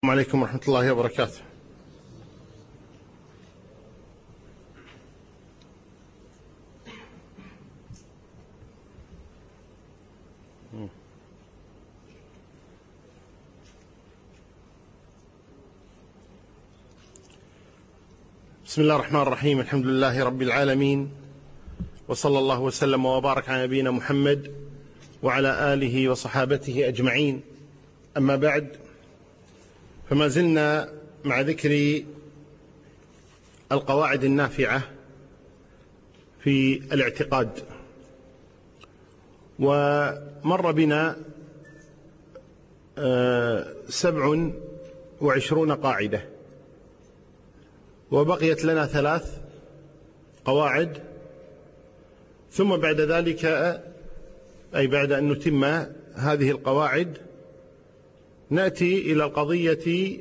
السلام عليكم ورحمة الله وبركاته. بسم الله الرحمن الرحيم. الحمد لله رب العالمين، وصلى الله وسلم وبارك على نبينا محمد وعلى آله وصحابته أجمعين. أما بعد، فما زلنا مع ذكر القواعد النافعة في الاعتقاد، ومر بنا 27 قاعدة، وبقيت لنا 3 قواعد، ثم بعد ذلك أي بعد أن نتم هذه القواعد نأتي إلى القضية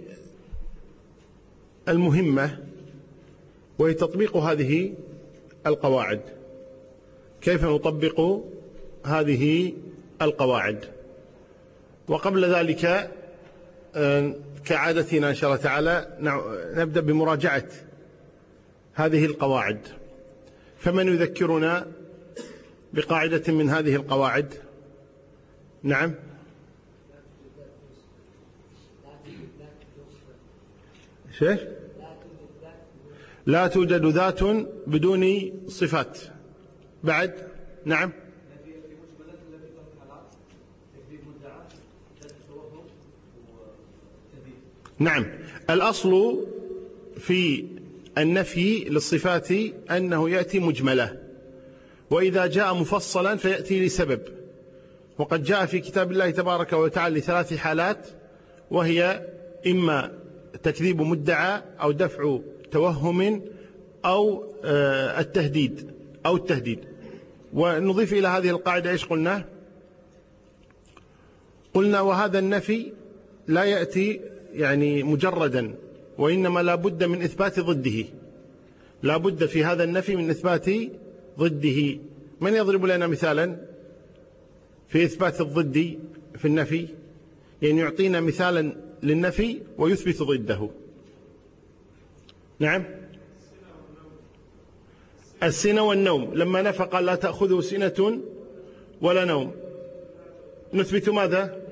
المهمة، وهي تطبيق هذه القواعد. كيف نطبق هذه القواعد؟ وقبل ذلك كعادتنا إن شاء الله تعالى نبدأ بمراجعة هذه القواعد. فمن يذكرنا بقاعدة من هذه القواعد؟ نعم. شيء؟ لا توجد ذات بدون صفات. بعد؟ نعم. نعم. الأصل في النفي للصفات أنه يأتي مجملة، وإذا جاء مفصلا فيأتي لسبب. وقد جاء في كتاب الله تبارك وتعالى ل3 حالات، وهي إما تكذيب مدعى أو دفع توهم أو التهديد. ونضيف إلى هذه القاعدة إيش قلنا؟ وهذا النفي لا يأتي يعني مجردا، وإنما لا بد من إثبات ضده. لا بد في هذا النفي من إثبات ضده. من يضرب لنا مثالا في إثبات الضد في النفي؟ يعني يعطينا مثالا للنفي ويثبت ضده. نعم. السنة والنوم، لما نفى قال لا تأخذه سنة ولا نوم، نثبت ماذا؟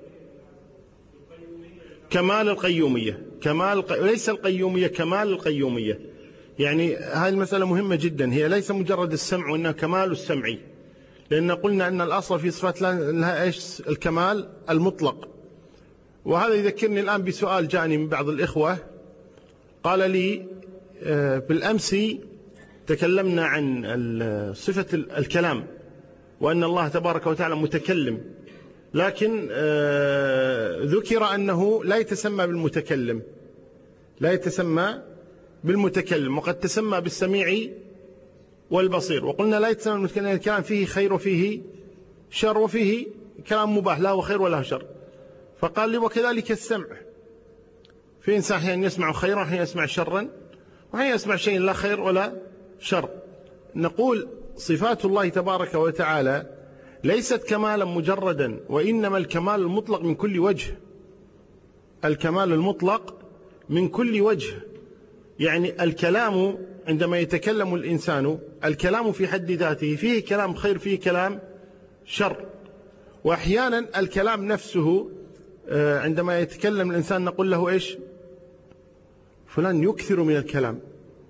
كمال القيومية. ليس القيومية، كمال القيومية. يعني هذه المسألة مهمة جدا، هي ليس مجرد السمع، وإنها كمال السمع، لأن قلنا أن الأصل في صفات لها إيش؟ الكمال المطلق. وهذا يذكرني الآن بسؤال جاءني من بعض الإخوة، قال لي بالأمس تكلمنا عن صفة الكلام، وأن الله تبارك وتعالى متكلم، لكن ذكر أنه لا يتسمى بالمتكلم، وقد تسمى بالسميع والبصير. وقلنا لا يتسمى بالمتكلم، الكلام فيه خير وفيه شر، وفيه كلام مباح لا هو خير ولا شر. فقال لي وكذلك السمع، في إنسان أحيانا يسمع خيرا، أحيانا يسمع شرا، وأحيانا يسمع شيء لا خير ولا شر. نقول صفات الله تبارك وتعالى ليست كمالا مجردا، وإنما الكمال المطلق من كل وجه. الكمال المطلق من كل وجه. يعني الكلام عندما يتكلم الإنسان، الكلام في حد ذاته فيه كلام خير، فيه كلام شر. وأحيانا الكلام نفسه عندما يتكلم الإنسان نقول له إيش؟ فلان يكثر من الكلام،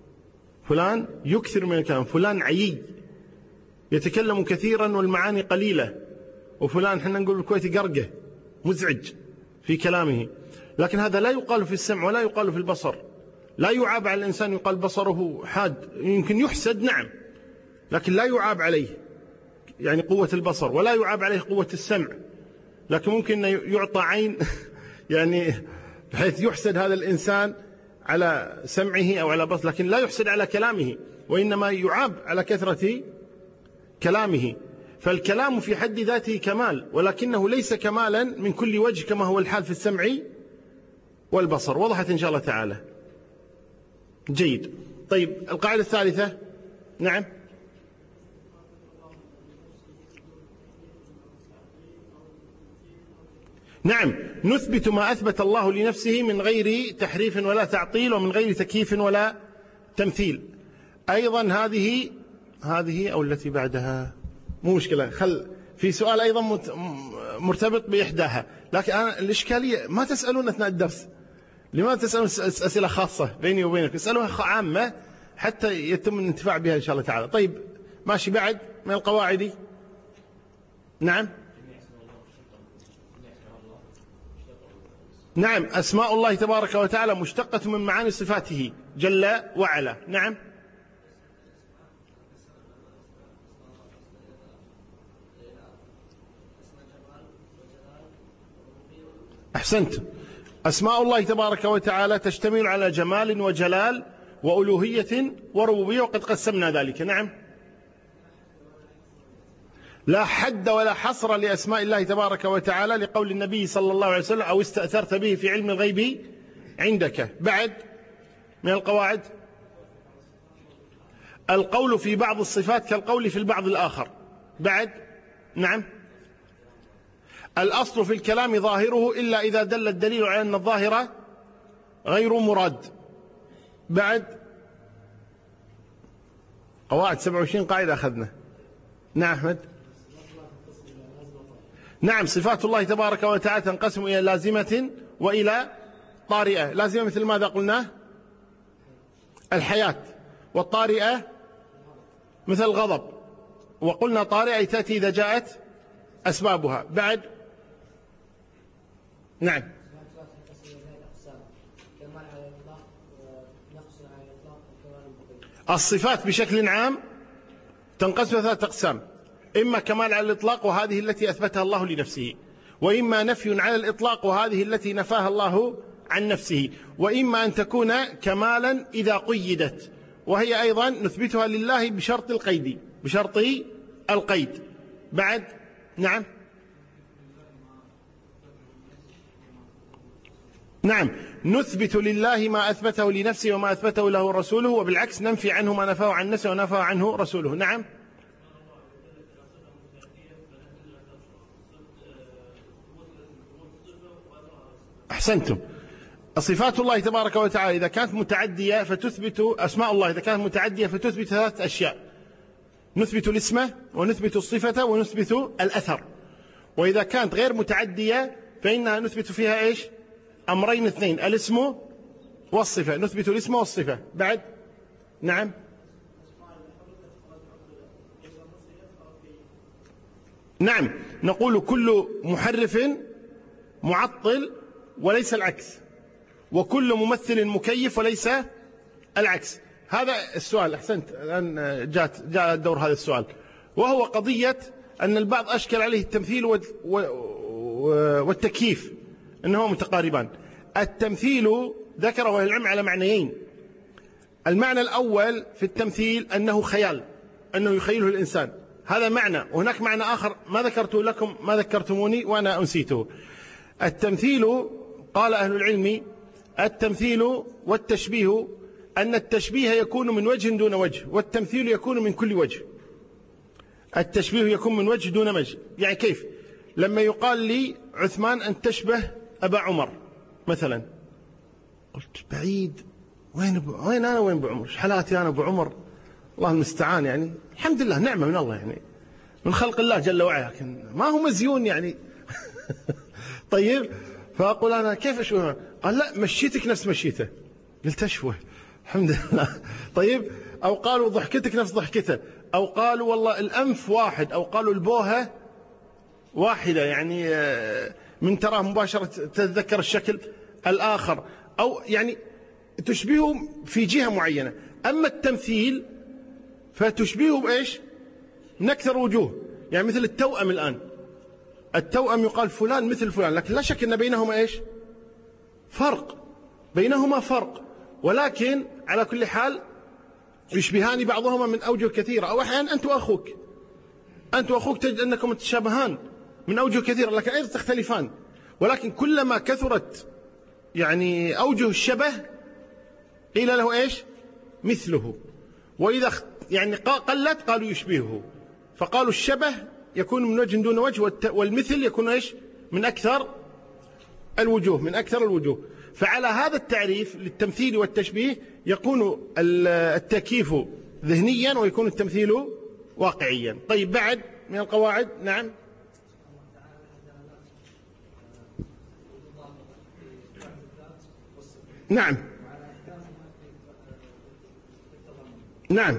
فلان عيي يتكلم كثيرا والمعاني قليلة، وفلان احنا نقول بالكويت قرقه مزعج في كلامه. لكن هذا لا يقال في السمع ولا يقال في البصر. لا يعاب على الإنسان يقال بصره حاد، يمكن يحسد نعم، لكن لا يعاب عليه يعني قوة البصر، ولا يعاب عليه قوة السمع، لكن ممكن يعطى عين يعني بحيث يحسد هذا الإنسان على سمعه أو على بصره، لكن لا يحسد على كلامه، وإنما يعاب على كثرة كلامه. فالكلام في حد ذاته كمال، ولكنه ليس كمالا من كل وجه كما هو الحال في السمع والبصر. وضحت إن شاء الله تعالى؟ جيد. طيب القاعدة الثالثة. نعم. نعم، نثبت ما أثبت الله لنفسه من غير تحريف ولا تعطيل ومن غير تكييف ولا تمثيل. أيضا هذه أو التي بعدها مو مشكلة، في سؤال أيضا مرتبط بإحداها، لكن أنا الإشكالية ما تسألون أثناء الدرس. لماذا تسألون أسئلة خاصة بيني وبينك؟ اسألوها عامة حتى يتم الانتفاع بها إن شاء الله تعالى. طيب ماشي، بعد من القواعد. نعم نعم، أسماء الله تبارك وتعالى مشتقة من معاني صفاته جل وعلا. نعم أحسنت. أسماء الله تبارك وتعالى تشتمل على جمال وجلال وألوهية وربوبية، وقد قسمنا ذلك. نعم، لا حد ولا حصر لأسماء الله تبارك وتعالى، لقول النبي صلى الله عليه وسلم: أو استأثرت به في علم الغيب عندك. بعد من القواعد القول في بعض الصفات كالقول في البعض الآخر. بعد نعم، الأصل في الكلام ظاهره إلا إذا دل الدليل على أن الظاهر غير مراد. بعد قواعد 27 قاعدة أخذنا. نعم أحمد. نعم، صفات الله تبارك وتعالى تنقسم إلى لازمة وإلى طارئة. لازمة مثل ماذا قلنا؟ الحياة. والطارئة مثل الغضب. وقلنا طارئة تأتي إذا جاءت أسبابها. بعد نعم، الصفات بشكل عام تنقسم إلى 3 أقسام: إما كمال على الإطلاق وهذه التي أثبتها الله لنفسه، وإما نفي على الإطلاق وهذه التي نفاها الله عن نفسه، وإما أن تكون كمالا إذا قيدت، وهي أيضا نثبتها لله بشرط القيد، بشرط القيد. بعد نعم نعم، نثبت لله ما أثبته لنفسه وما أثبته له رسوله، وبالعكس ننفي عنه ما نفاه عن نفسه ونفاه عنه رسوله. نعم أحسنتم. صفات الله تبارك وتعالى إذا كانت متعدية فتثبت، أسماء الله إذا كانت متعدية فتثبت 3 أشياء: نثبت الاسم ونثبت الصفة ونثبت الأثر. وإذا كانت غير متعدية فإنها نثبت فيها إيش؟ أمرين 2: الاسم والصفة، نثبت الاسم والصفة. بعد نعم نعم، نقول كل محرف معطل وليس العكس، وكل ممثل مكيف وليس العكس. هذا السؤال. أحسنت، الآن جاء دور هذا السؤال، وهو قضية أن البعض أشكل عليه التمثيل والتكييف أنهما متقاربان. التمثيل ذكره العلم على معنيين: المعنى الأول في التمثيل أنه خيال، أنه يخيله الإنسان، هذا معنى، وهناك معنى آخر ما ذكرته لكم، ما ذكرتموني وأنا أنسيته. التمثيل قال أهل العلم: التمثيل والتشبيه أن التشبيه يكون من وجه دون وجه، والتمثيل يكون من كل وجه. التشبيه يكون من وجه دون وجه، يعني كيف؟ لما يقال لي عثمان أن تشبه أبا عمر مثلا، قلت بعيد، وين أنا وين أبو عمر؟ حالاتي أنا أبو عمر الله المستعان، يعني الحمد لله نعمة من الله، يعني من خلق الله جل وعلا، لكن ما هو مزيون يعني. طيب، فأقول أنا كيف أشبه؟ قال لا، مشيتك نفس مشيته. قلت أشبه، الحمد لله. طيب، أو قالوا ضحكتك نفس ضحكته، أو قالوا والله الأنف واحد، أو قالوا البوهة واحدة، يعني من تراه مباشرة تتذكر الشكل الآخر، أو يعني تشبهه في جهة معينة. أما التمثيل فتشبهه بإيش؟ من أكثر وجوه، يعني مثل التوأم. الآن التوأم يقال فلان مثل فلان، لكن لا شك أن بينهما إيش؟ فرق، بينهما فرق، ولكن على كل حال يشبهان بعضهما من أوجه كثيرة. أو أحيانا أنت وأخوك تجد أنكم تشابهان من أوجه كثيرة، لكن أيضا تختلفان، ولكن كلما كثرت يعني أوجه الشبه قيل له إيش؟ مثله. وإذا يعني قلت قالوا يشبهه، فقالوا الشبه يكون من وجه دون وجه، والمثل يكون إيش؟ من أكثر الوجوه، من أكثر الوجوه. فعلى هذا التعريف للتمثيل والتشبيه يكون التكييف ذهنيا ويكون التمثيل واقعيا. طيب بعد من القواعد. نعم. نعم. نعم.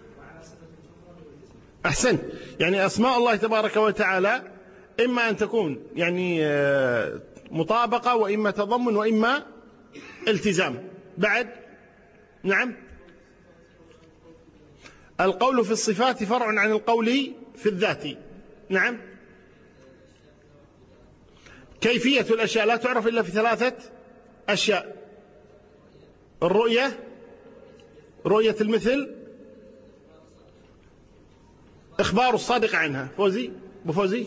أحسن. يعني أسماء الله تبارك وتعالى إما أن تكون يعني مطابقة، وإما تضمن، وإما التزام. بعد. نعم. القول في الصفات فرع عن القول في الذات. نعم. كيفية الأشياء لا تعرف إلا في 3 أشياء: الرؤية، رؤية المثل، إخبار الصادق عنها. فوزي بفوزي.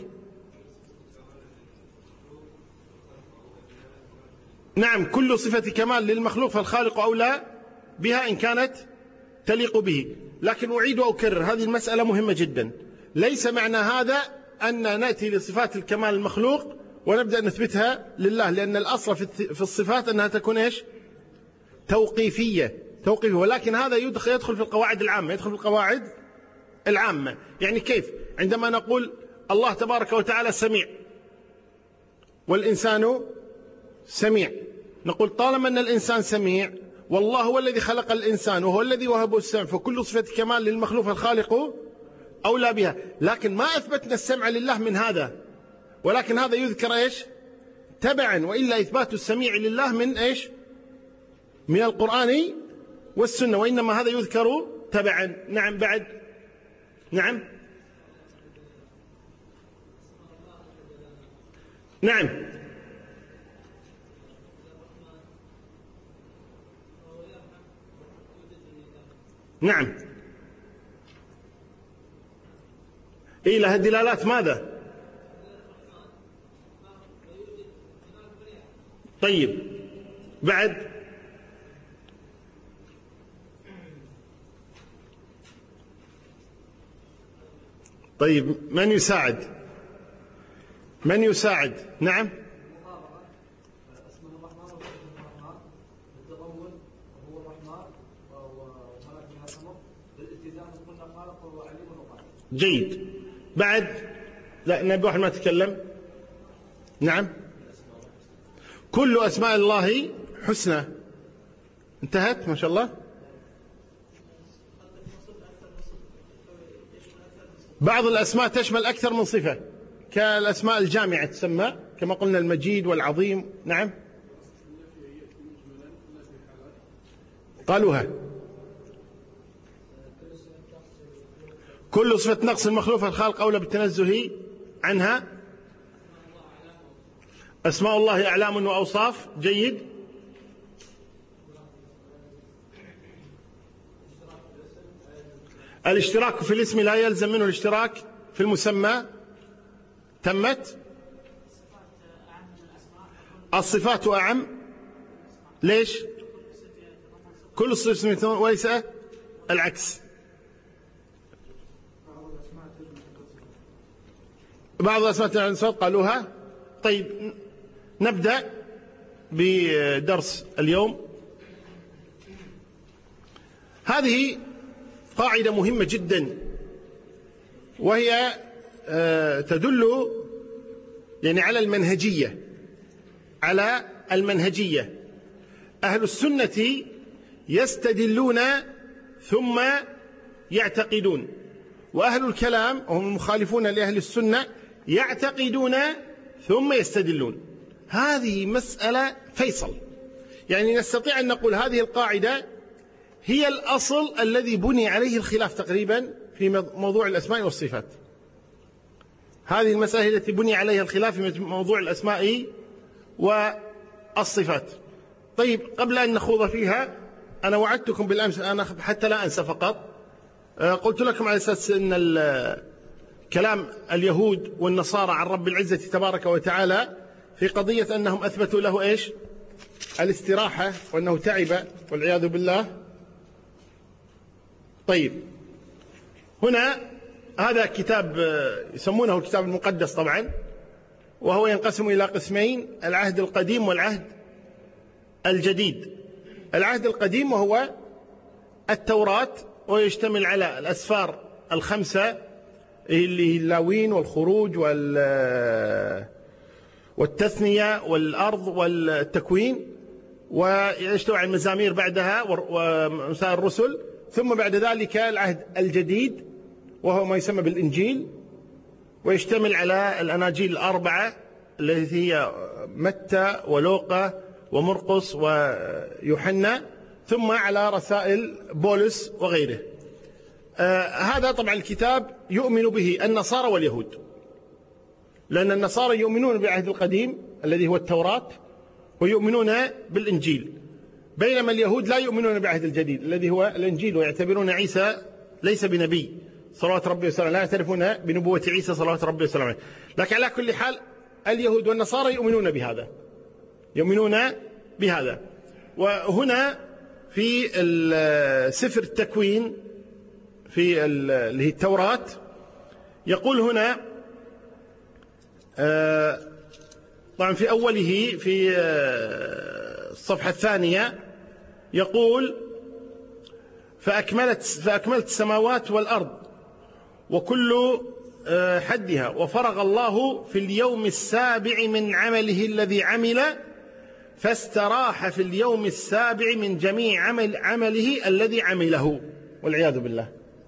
نعم. كل صفة كمال للمخلوق فالخالق أولى بها إن كانت تليق به. لكن أعيد وأكرر، هذه المسألة مهمة جدا. ليس معنى هذا أن نأتي لصفات الكمال المخلوق ونبدأ نثبتها لله، لأن الأصل في الصفات أنها تكون إيش؟ توقيفية. ولكن هذا يدخل في القواعد العامة، يدخل في القواعد العامة. يعني كيف؟ عندما نقول الله تبارك وتعالى سميع والإنسان سميع، نقول طالما أن الإنسان سميع والله هو الذي خلق الإنسان وهو الذي وهبه السمع، فكل صفة كمال للمخلوق الخالق أولى بها. لكن ما أثبتنا السمع لله من هذا، ولكن هذا يذكر إيش؟ تبعا. وإلا إثبات السميع لله من إيش؟ من القرآن والسنة، وإنما هذا يذكر تبعا. نعم. بعد. نعم. نعم. نعم. إيه لها دلالات ماذا؟ طيب بعد. طيب من يساعد؟ من يساعد؟ نعم. جيد. بعد. لا نبي واحد ما تكلم. نعم. كل أسماء الله حسنى. انتهت ما شاء الله. بعض الأسماء تشمل أكثر من صفة، كالأسماء الجامعة تسمى كما قلنا المجيد والعظيم. نعم. قالوها. كل صفة نقص المخلوق الخالق أولى بالتنزه عنها. أسماء الله أعلام وأوصاف. جيد. الاشتراك في الاسم لا يلزم منه الاشتراك في المسمى. تمت. الصفات أعم. ليش؟ كل صفة وليس العكس. بعض الأسماء الصفات قالوها. طيب نبدأ بدرس اليوم. هذه قاعدة مهمة جدا، وهي تدل يعني على المنهجية. أهل السنة يستدلون ثم يعتقدون، وأهل الكلام هم المخالفون لأهل السنة يعتقدون ثم يستدلون. هذه مسألة فيصل. يعني نستطيع أن نقول هذه القاعدة هي الأصل الذي بني عليه الخلاف تقريبا في موضوع الأسماء والصفات. هذه المسألة التي بني عليها الخلاف في موضوع الأسماء والصفات. طيب قبل أن نخوض فيها، أنا وعدتكم بالأمس، أنا حتى لا أنسى فقط، قلت لكم على أساس أن كلام اليهود والنصارى عن رب العزة تبارك وتعالى في قضية أنهم أثبتوا له إيش؟ الاستراحة، وأنه تعب والعياذ بالله. طيب هنا هذا كتاب يسمونه الكتاب المقدس طبعا، وهو ينقسم إلى قسمين: العهد القديم والعهد الجديد. العهد القديم وهو التوراة، ويشتمل على الأسفار الخمسة اللي اللاوين والخروج والتثنية والأرض والتكوين، ويشتمل على المزامير بعدها ومسائل الرسل. ثم بعد ذلك العهد الجديد وهو ما يسمى بالإنجيل، ويشتمل على الأناجيل الأربعة التي هي متى ولوقا ومرقس ويوحنا، ثم على رسائل بولس وغيره. هذا طبعا الكتاب يؤمن به النصارى واليهود، لأن النصارى يؤمنون بالعهد القديم الذي هو التوراة ويؤمنون بالإنجيل، بينما اليهود لا يؤمنون بالعهد الجديد الذي هو الإنجيل، ويعتبرون عيسى ليس بنبي صلوات ربي وسلامه، لا يعترفون بنبوة عيسى صلوات ربي وسلامه. لكن على كل حال اليهود والنصارى يؤمنون بهذا. وهنا في سفر التكوين في اللي هي التوراة يقول هنا طبعا في أوله في الصفحة الثانية يقول: فأكملت السماوات والأرض وكل حدها، وفرغ الله في اليوم السابع من عمله الذي عمل، فاستراح في اليوم السابع من جميع عمله الذي عمله، والعياذ بالله.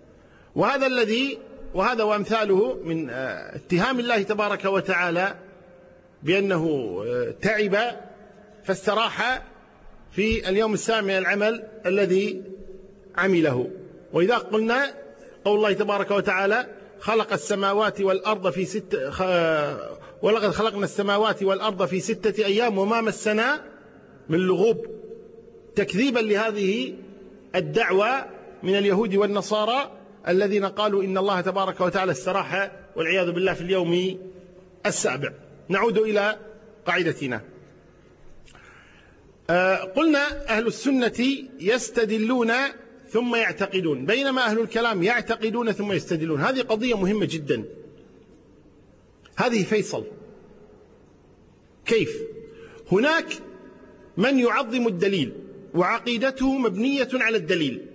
وهذا وأمثاله من اتهام الله تبارك وتعالى بأنه تعب فاستراح في اليوم السابع من العمل الذي عمله. وإذا قلنا قول الله تبارك وتعالى: خلق السماوات والأرض في ولقد خلقنا السماوات والأرض في 6 أيام وما مسنا من لغوب، تكذيبا لهذه الدعوة من اليهود والنصارى الذين قالوا إن الله تبارك وتعالى استراح والعياذ بالله في اليوم السابع. نعود إلى قاعدتنا. قلنا أهل السنة يستدلون ثم يعتقدون، بينما أهل الكلام يعتقدون ثم يستدلون. هذه قضية مهمة جدا، هذه فيصل. كيف؟ هناك من يعظم الدليل وعقيدته مبنية على الدليل،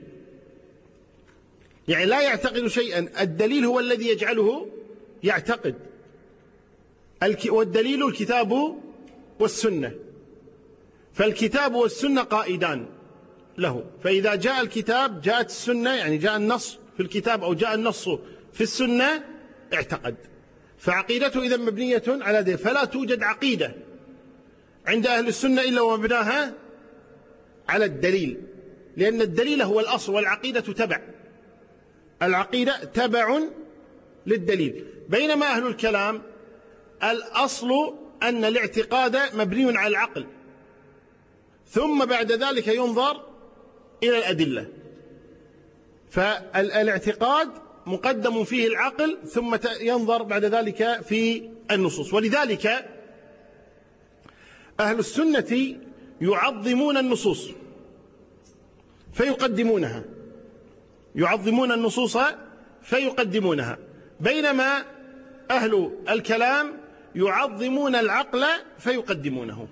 يعني لا يعتقد شيئا، الدليل هو الذي يجعله يعتقد. والدليل الكتاب والسنة، فالكتاب والسنة قائدان له، فإذا جاء الكتاب جاءت السنة، يعني جاء النص في الكتاب أو جاء النص في السنة اعتقد، فعقيدته إذا مبنية على دليل. فلا توجد عقيدة عند أهل السنة إلا ومبناها على الدليل، لأن الدليل هو الأصل والعقيدة تبع، العقيدة تبع للدليل. بينما أهل الكلام الأصل أن الاعتقاد مبني على العقل، ثم بعد ذلك ينظر إلى الأدلة، فالاعتقاد مقدم فيه العقل ثم ينظر بعد ذلك في النصوص. ولذلك أهل السنة يعظمون النصوص فيقدمونها، يعظمون النصوص فيقدمونها، بينما أهل الكلام يعظمون العقل فيقدمونه،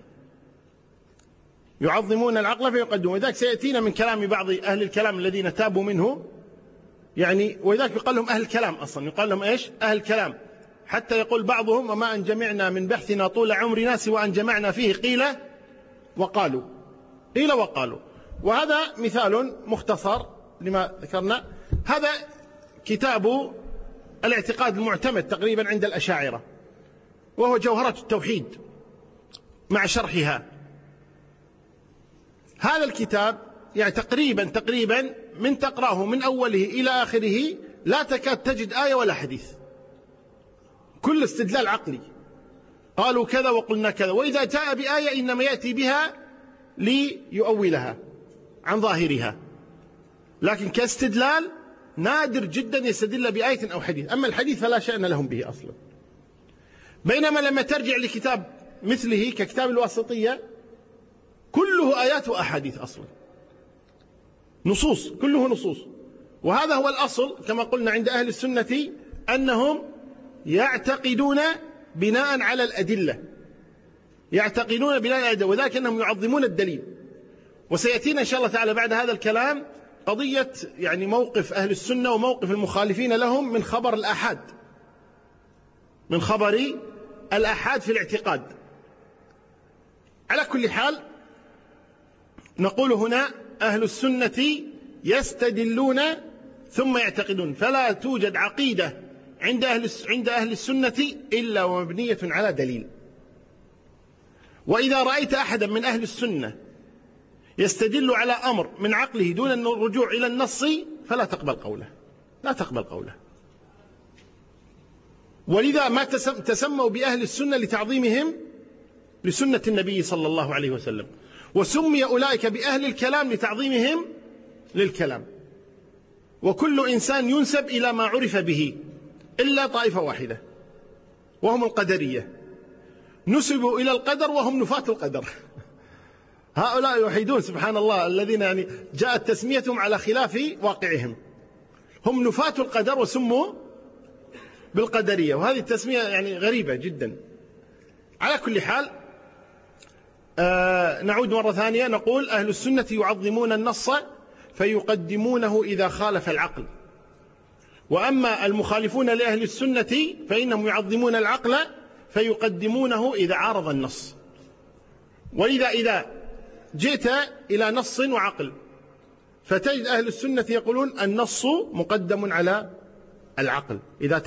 يعظمون العقل فيقدمونه. وذلك سيأتينا من كلام بعض أهل الكلام الذين تابوا منه، يعني وذلك يقال لهم أهل الكلام، أصلا يقال لهم إيش؟ أهل الكلام، حتى يقول بعضهم: وما أن جمعنا من بحثنا طول عمرنا سوى أن جمعنا فيه قيل وقالوا، قيل وقالوا. وهذا مثال مختصر لما ذكرنا. هذا كتاب الاعتقاد المعتمد تقريبا عند الأشاعرة، وهو جوهرة التوحيد مع شرحها. هذا الكتاب يعني تقريبا من تقرأه من أوله إلى آخره لا تكاد تجد آية ولا حديث، كل استدلال عقلي، قالوا كذا وقلنا كذا، وإذا جاء بآية إنما يأتي بها ليؤولها عن ظاهرها، لكن كاستدلال نادر جدا يستدل بآية أو حديث. أما الحديث فلا شأن لهم به أصلا. بينما لما ترجع لكتاب مثله ككتاب الواسطية كله آيات وأحاديث أصلا، نصوص، كله نصوص. وهذا هو الأصل كما قلنا عند أهل السنة، أنهم يعتقدون بناء على الأدلة، يعتقدون بناء على الأدلة، وذلك أنهم يعظمون الدليل. وسيأتينا إن شاء الله تعالى بعد هذا الكلام قضية يعني موقف أهل السنة وموقف المخالفين لهم من خبر الآحاد، من خبر الآحاد في الاعتقاد. على كل حال نقول هنا أهل السنة يستدلون ثم يعتقدون، فلا توجد عقيدة عند أهل السنة إلا ومبنية على دليل. وإذا رأيت أحدا من أهل السنة يستدل على أمر من عقله دون الرجوع إلى النص فلا تقبل قوله، لا تقبل قوله. ولذا ما تسموا بأهل السنة لتعظيمهم لسنة النبي صلى الله عليه وسلم، وسمي أولئك بأهل الكلام لتعظيمهم للكلام. وكل إنسان ينسب إلى ما عرف به إلا طائفة واحدة وهم القدرية، نسبوا إلى القدر وهم نفاة القدر. هؤلاء الوحيدون سبحان الله الذين يعني جاءت تسميتهم على خلاف واقعهم، هم نفاة القدر وسموا بالقدرية، وهذه التسمية يعني غريبة جدا. على كل حال نعود مرة ثانية نقول أهل السنة يعظمون النص فيقدمونه إذا خالف العقل، وأما المخالفون لأهل السنة فإنهم يعظمون العقل فيقدمونه إذا عارض النص. وإذا جئت إلى نص وعقل فتجد أهل السنة يقولون النص مقدم على العقل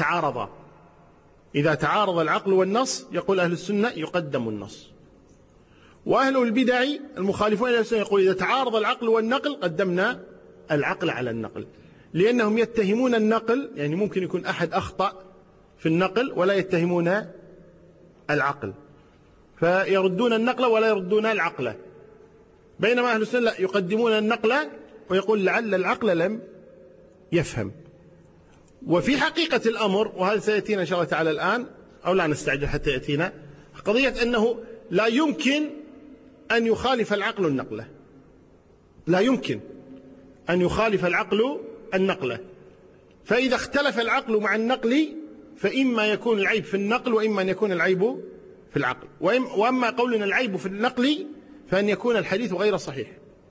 إذا تعارض العقل والنص يقول أهل السنة يقدم النص. وأهل البدع المخالفون لأهل السنة يقول إذا تعارض العقل والنقل قدمنا العقل على النقل، لأنهم يتهمون النقل، يعني ممكن يكون أحد أخطأ في النقل ولا يتهمون العقل، فيردون النقل ولا يردون العقل، بينما أهل السنة لا، يقدمون النقل ويقول لعل العقل لم يفهم. وفي حقيقة الأمر، وهذا سيأتينا إن شاء الله تعالى الآن أو لا نستعجل حتى يأتينا، قضية أنه لا يمكن أن يخالف العقل النقلة، لا يمكن أن يخالف العقل النقلة. فإذا اختلف العقل مع النقل فإما يكون العيب في النقل وإما أن يكون العيب في العقل. وأما قولنا العيب في النقل فأن يكون الحديث غير صحيح،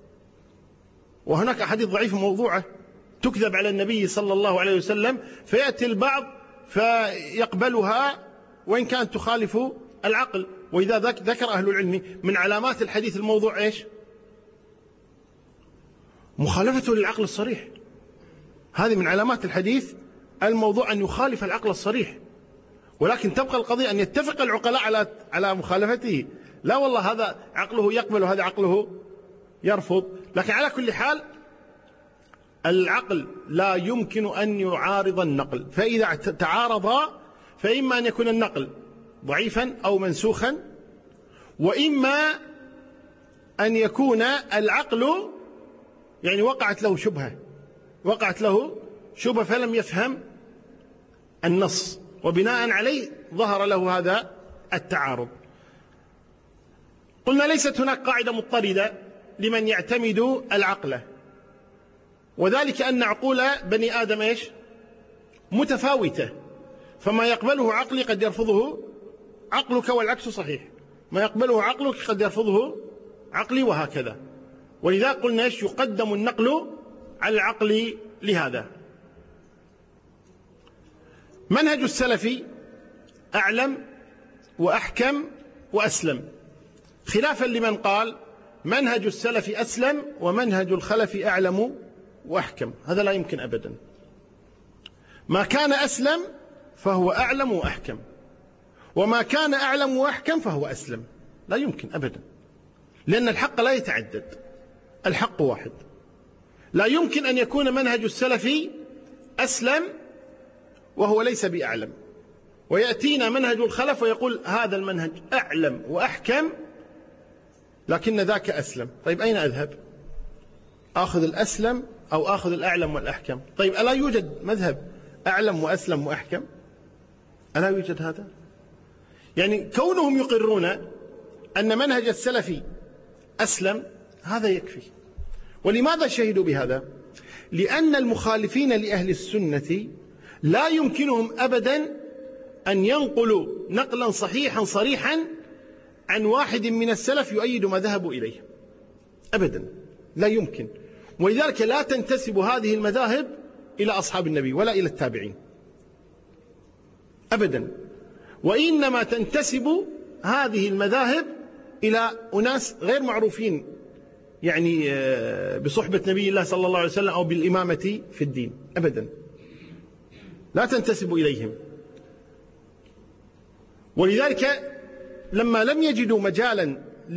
وهناك أحاديث ضعيفة موضوعة تكذب على النبي صلى الله عليه وسلم، فيأتي البعض فيقبلها وإن كانت تخالف العقل. وإذا ذكر أهل العلم من علامات الحديث الموضوع إيش؟ مخالفته للعقل الصريح. هذه من علامات الحديث الموضوع أن يخالف العقل الصريح. ولكن تبقى القضية أن يتفق العقلاء على مخالفته، لا والله هذا عقله يقبل وهذا عقله يرفض. لكن على كل حال العقل لا يمكن أن يعارض النقل، فإذا تعارضا فإما أن يكون النقل ضعيفا أو منسوخا، وإما أن يكون العقل يعني وقعت له شبهة فلم يفهم النص، وبناء عليه ظهر له هذا التعارض. قلنا ليست هناك قاعدة مضطردة لمن يعتمد العقل، وذلك أن عقول بني آدم إيش؟ متفاوتة، فما يقبله عقلي قد يرفضه عقلك والعكس صحيح، ما يقبله عقلك قد يرفضه عقلي وهكذا. ولذا قلنا إيش؟ يقدم النقل على العقل. لهذا منهج السلف أعلم وأحكم وأسلم، خلافا لمن قال منهج السلف أسلم ومنهج الخلف أعلم وأحكم. هذا لا يمكن أبدا. ما كان أسلم فهو أعلم وأحكم، وما كان أعلم وأحكم فهو أسلم. لا يمكن أبدا، لأن الحق لا يتعدد، الحق واحد. لا يمكن أن يكون منهج السلف أسلم وهو ليس بأعلم، ويأتينا منهج الخلف ويقول هذا المنهج أعلم وأحكم لكن ذاك أسلم. طيب أين أذهب؟ آخذ الأسلم أو آخذ الأعلم والأحكم؟ طيب ألا يوجد مذهب أعلم وأسلم وأحكم؟ ألا يوجد هذا؟ يعني كونهم يقرون أن منهج السلف أسلم هذا يكفي. ولماذا شهدوا بهذا؟ لأن المخالفين لأهل السنة لا يمكنهم أبدا أن ينقلوا نقلا صحيحا صريحا عن واحد من السلف يؤيد ما ذهبوا إليه، أبدا لا يمكن. ولذلك لا تنتسب هذه المذاهب إلى أصحاب النبي ولا إلى التابعين أبدا، وإنما تنتسب هذه المذاهب إلى أناس غير معروفين يعني بصحبة نبي الله صلى الله عليه وسلم أو بالإمامة في الدين أبدا، لا تنتسب إليهم. ولذلك لما لم يجدوا مجالا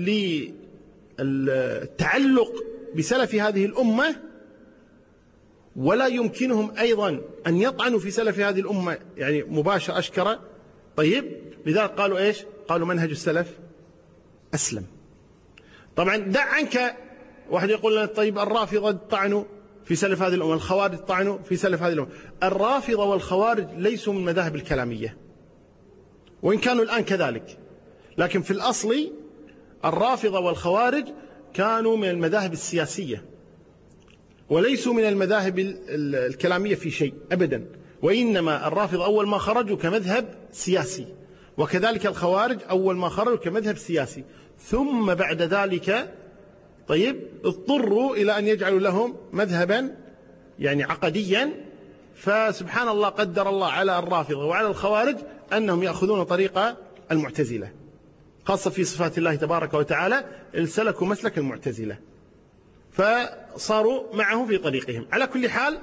للتعلق بسلف هذه الأمة، ولا يمكنهم أيضا أن يطعنوا في سلف هذه الأمة يعني مباشرة أشكرا، طيب لذلك قالوا إيش؟ قالوا منهج السلف أسلم. طبعا دع عنك واحد يقول لنا طيب الرافضة طعنوا في سلف هذه الأمة، الخوارج طعنوا في سلف هذه الأمة. الرافضة والخوارج ليسوا من المذاهب الكلامية، وإن كانوا الآن كذلك، لكن في الأصل الرافضة والخوارج كانوا من المذاهب السياسية وليسوا من المذاهب الكلامية في شيء أبدا، وإنما الرافضة أول ما خرجوا كمذهب سياسي، وكذلك الخوارج أول ما خرجوا كمذهب سياسي، ثم بعد ذلك طيب اضطروا إلى أن يجعلوا لهم مذهبا يعني عقديا. فسبحان الله قدر الله على الرافضة وعلى الخوارج أنهم يأخذون طريق المعتزلة، خاصة في صفات الله تبارك وتعالى سلكوا مسلك المعتزلة، فصاروا معه في طريقهم. على كل حال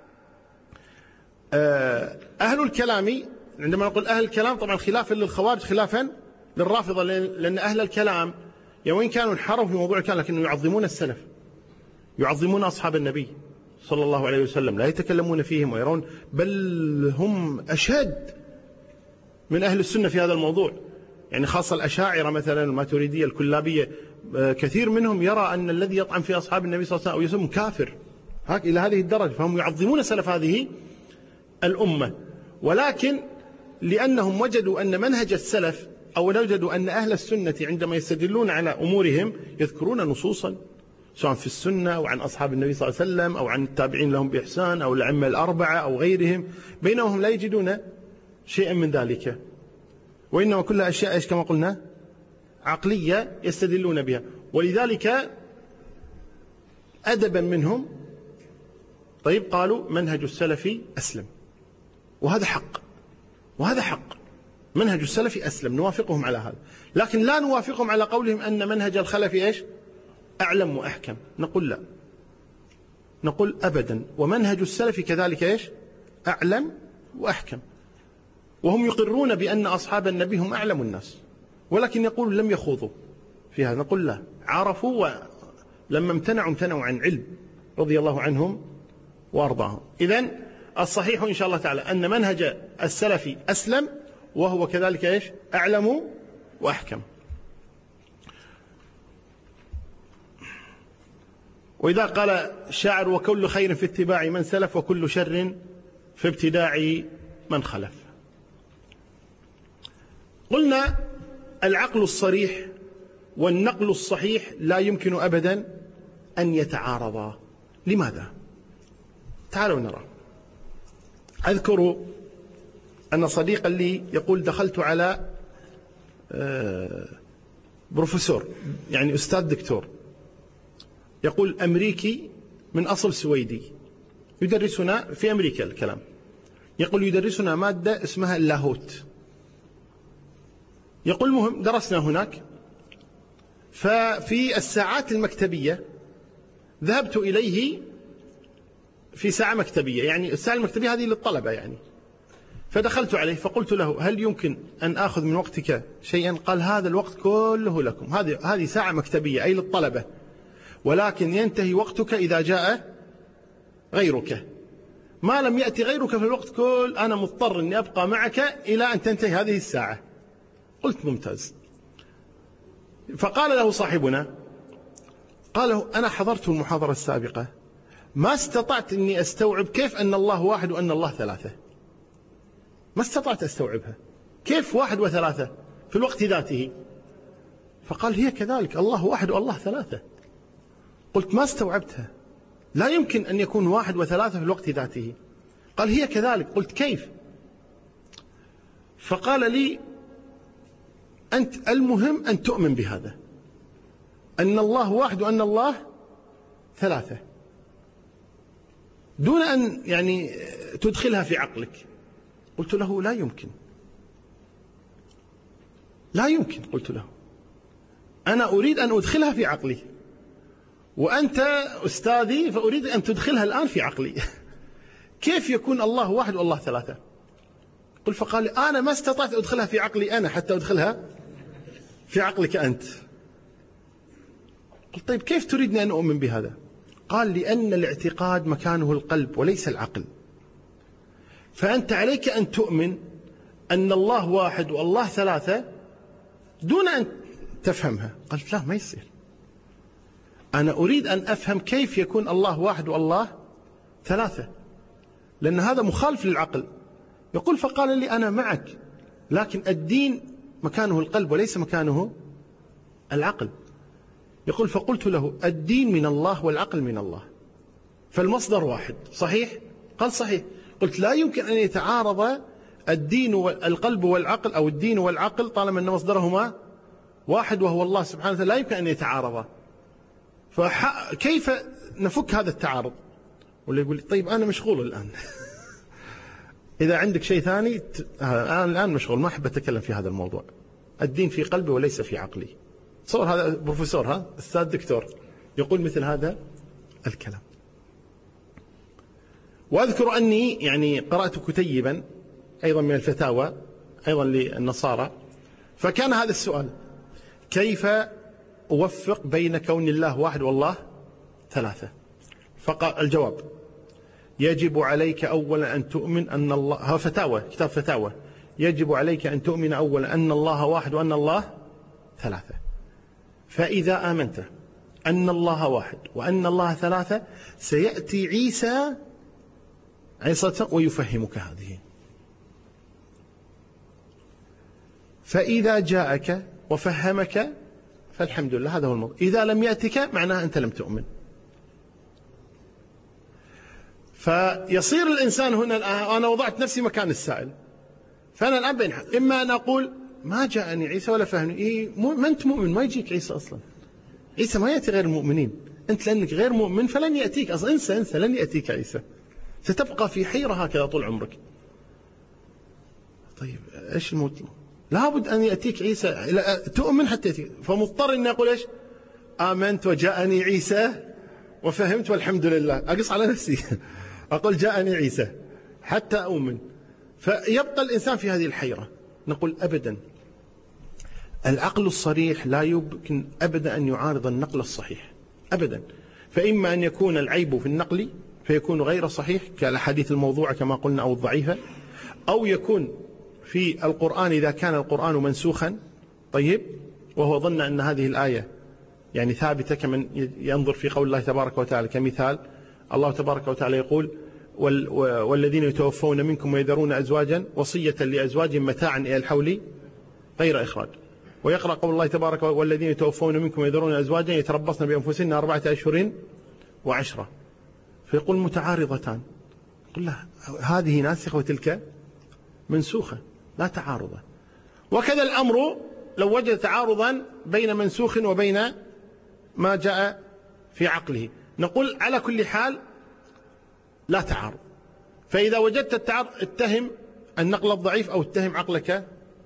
أهل الكلام، عندما نقول أهل الكلام طبعا خلافا للخوارج خلافا للرافضة، لأن أهل الكلام وإن كانوا انحرفوا في موضوع الكلام لكنهم يعظمون السلف، يعظمون أصحاب النبي صلى الله عليه وسلم، لا يتكلمون فيهم ويرون، بل هم أشد من أهل السنة في هذا الموضوع. يعني خاصة الأشاعرة مثلا الماتريدية الكلابية، كثير منهم يرى أن الذي يطعن في أصحاب النبي صلى الله عليه وسلم كافر إلى هذه الدرجة، فهم يعظمون سلف هذه الأمة. ولكن لأنهم وجدوا أن منهج السلف، أو وجدوا أن أهل السنة عندما يستدلون على أمورهم يذكرون نصوصا سواء في السنة وعن أصحاب النبي صلى الله عليه وسلم أو عن التابعين لهم بإحسان أو الأئمة الأربعة أو غيرهم، بينهم لا يجدون شيئا من ذلك، وإنما كلها أشياء إيش كما قلنا عقلية يستدلون بها. ولذلك أدبا منهم طيب قالوا منهج السلف أسلم، وهذا حق، وهذا حق، منهج السلف أسلم، نوافقهم على هذا. لكن لا نوافقهم على قولهم أن منهج الخلف إيش أعلم وأحكم، نقول لا، نقول أبدا، ومنهج السلف كذلك إيش أعلم وأحكم، وهم يقرون بأن أصحاب النبي هم أعلم الناس، ولكن يقول لم يخوضوا في هذا، نقول لا، عرفوا ولما امتنعوا عن علم رضي الله عنهم وأرضاهم. إذن الصحيح إن شاء الله تعالى أن منهج السلف أسلم، وهو كذلك إيش أعلم وأحكم. وإذا قال الشاعر وكل خير في اتباع من سلف وكل شر في ابتداع من خلف. قلنا العقل الصريح والنقل الصحيح لا يمكن أبدا أن يتعارضا. لماذا؟ تعالوا نرى. أذكر أن صديقا لي يقول دخلت على بروفيسور يعني أستاذ دكتور، يقول أمريكي من أصل سويدي يدرسنا في أمريكا الكلام، يقول يدرسنا مادة اسمها اللاهوت. يقول مهم درسنا هناك، ففي الساعات المكتبية ذهبت إليه في ساعة مكتبية، يعني الساعة المكتبية هذه للطلبة يعني، فدخلت عليه فقلت له هل يمكن أن آخذ من وقتك شيئا؟ قال هذا الوقت كله لكم، هذه ساعة مكتبية أي للطلبة، ولكن ينتهي وقتك إذا جاء غيرك، ما لم يأتي غيرك في الوقت كل أنا مضطر أني أبقى معك إلى أن تنتهي هذه الساعة. قلت ممتاز. فقال له صاحبنا، قال له أنا حضرت المحاضرة السابقة ما استطعت أني أستوعب كيف أن الله واحد وأن الله ثلاثة، ما استطعت أستوعبها، كيف واحد وثلاثة في الوقت ذاته؟ فقال هي كذلك، الله واحد والله ثلاثة. قلت ما استوعبتها، لا يمكن أن يكون واحد وثلاثة في الوقت ذاته. قال هي كذلك. قلت كيف؟ فقال لي أنت المهم أن تؤمن بهذا، أن الله واحد وأن الله ثلاثة، دون أن يعني تدخلها في عقلك. قلت له لا يمكن، لا يمكن. قلت له أنا أريد أن أدخلها في عقلي، وأنت أستاذي فأريد أن تدخلها الآن في عقلي. كيف يكون الله واحد والله ثلاثة؟ قل فقال لي أنا ما استطعت أدخلها في عقلي أنا حتى أدخلها في عقلك أنت. قلت طيب كيف تريدني أن أؤمن بهذا؟ قال لأن الاعتقاد مكانه القلب وليس العقل، فأنت عليك أن تؤمن أن الله واحد والله ثلاثة دون أن تفهمها. قلت لا ما يصير، أنا أريد أن أفهم كيف يكون الله واحد والله ثلاثة، لأن هذا مخالف للعقل. يقول فقال لي أنا معك، لكن الدين مكانه القلب وليس مكانه العقل. يقول فقلت له الدين من الله والعقل من الله، فالمصدر واحد صحيح؟ قال صحيح. قلت لا يمكن أن يتعارض الدين والقلب والعقل، أو الدين والعقل، طالما أن مصدرهما واحد وهو الله سبحانه وتعالى، لا يمكن أن يتعارضا. فكيف نفك هذا التعارض؟ ولا يقول لي طيب أنا مشغول الآن. إذا عندك شيء ثاني أنا الآن مشغول، ما أحب أتكلم في هذا الموضوع. الدين في قلبي وليس في عقلي. تصور هذا بروفيسور، أستاذ دكتور يقول مثل هذا الكلام. وأذكر أني يعني قرأت كتيبا أيضا من الفتاوى أيضا للنصارى، فكان هذا السؤال: كيف أوفق بين كون الله واحد والله ثلاثة؟ فقال الجواب: يجب عليك أولا أن تؤمن أن الله، ها فتاوى، كتاب فتاوى، يجب عليك أن تؤمن أولا أن الله واحد وأن الله ثلاثة. فإذا آمنت أن الله واحد وأن الله ثلاثة سيأتي عيسى ويفهمك هذه. فإذا جاءك وفهمك فالحمد لله، هذا هو الموضوع. إذا لم يأتك معناه أنت لم تؤمن. فيصير الإنسان هنا، أنا وضعت نفسي مكان السائل، فأنا الآن بين حل: إما أن أقول ما جاءني عيسى ولا فهمني، ما أنت مؤمن، ما يجيك عيسى أصلا، عيسى ما يأتي غير المؤمنين، أنت لأنك غير مؤمن فلن يأتيك أصلا، انسى لن يأتيك عيسى، ستبقى في حيرة هكذا طول عمرك. طيب إيش الموت؟ لابد أن يأتيك عيسى، تؤمن حتى يأتيك. فمضطر أن أقول إيش؟ آمنت وجاءني عيسى وفهمت والحمد لله، أقص على نفسي أقول جاءني عيسى حتى أؤمن. فيبقى الإنسان في هذه الحيرة. نقول أبدا، العقل الصريح لا يمكن أبدا أن يعارض النقل الصحيح أبدا. فإما أن يكون العيب في النقل فيكون غير صحيح كالأحاديث الموضوعة كما قلنا أو الضعيفة، أو يكون في القرآن إذا كان القرآن منسوخا. طيب، وهو ظن أن هذه الآية يعني ثابتة، كمن ينظر في قول الله تبارك وتعالى. كمثال الله تبارك وتعالى يقول: والذين يتوفون منكم ويذرون أزواجا وصية لأزواجهم متاعا إلى الحول غير إخراج. ويقرأ قول الله تبارك: والذين يتوفون منكم ويذرون أزواجا يتربصن بأنفسهن 4 أشهر و10. فيقول متعارضتان. قل له هذه ناسخة وتلك منسوخة، لا تعارض. وكذا الأمر لو وجد تعارضا بين منسوخ وبين ما جاء في عقله، نقول على كل حال لا تعارض. فإذا وجدت التعارض اتهم النقل الضعيف أو اتهم عقلك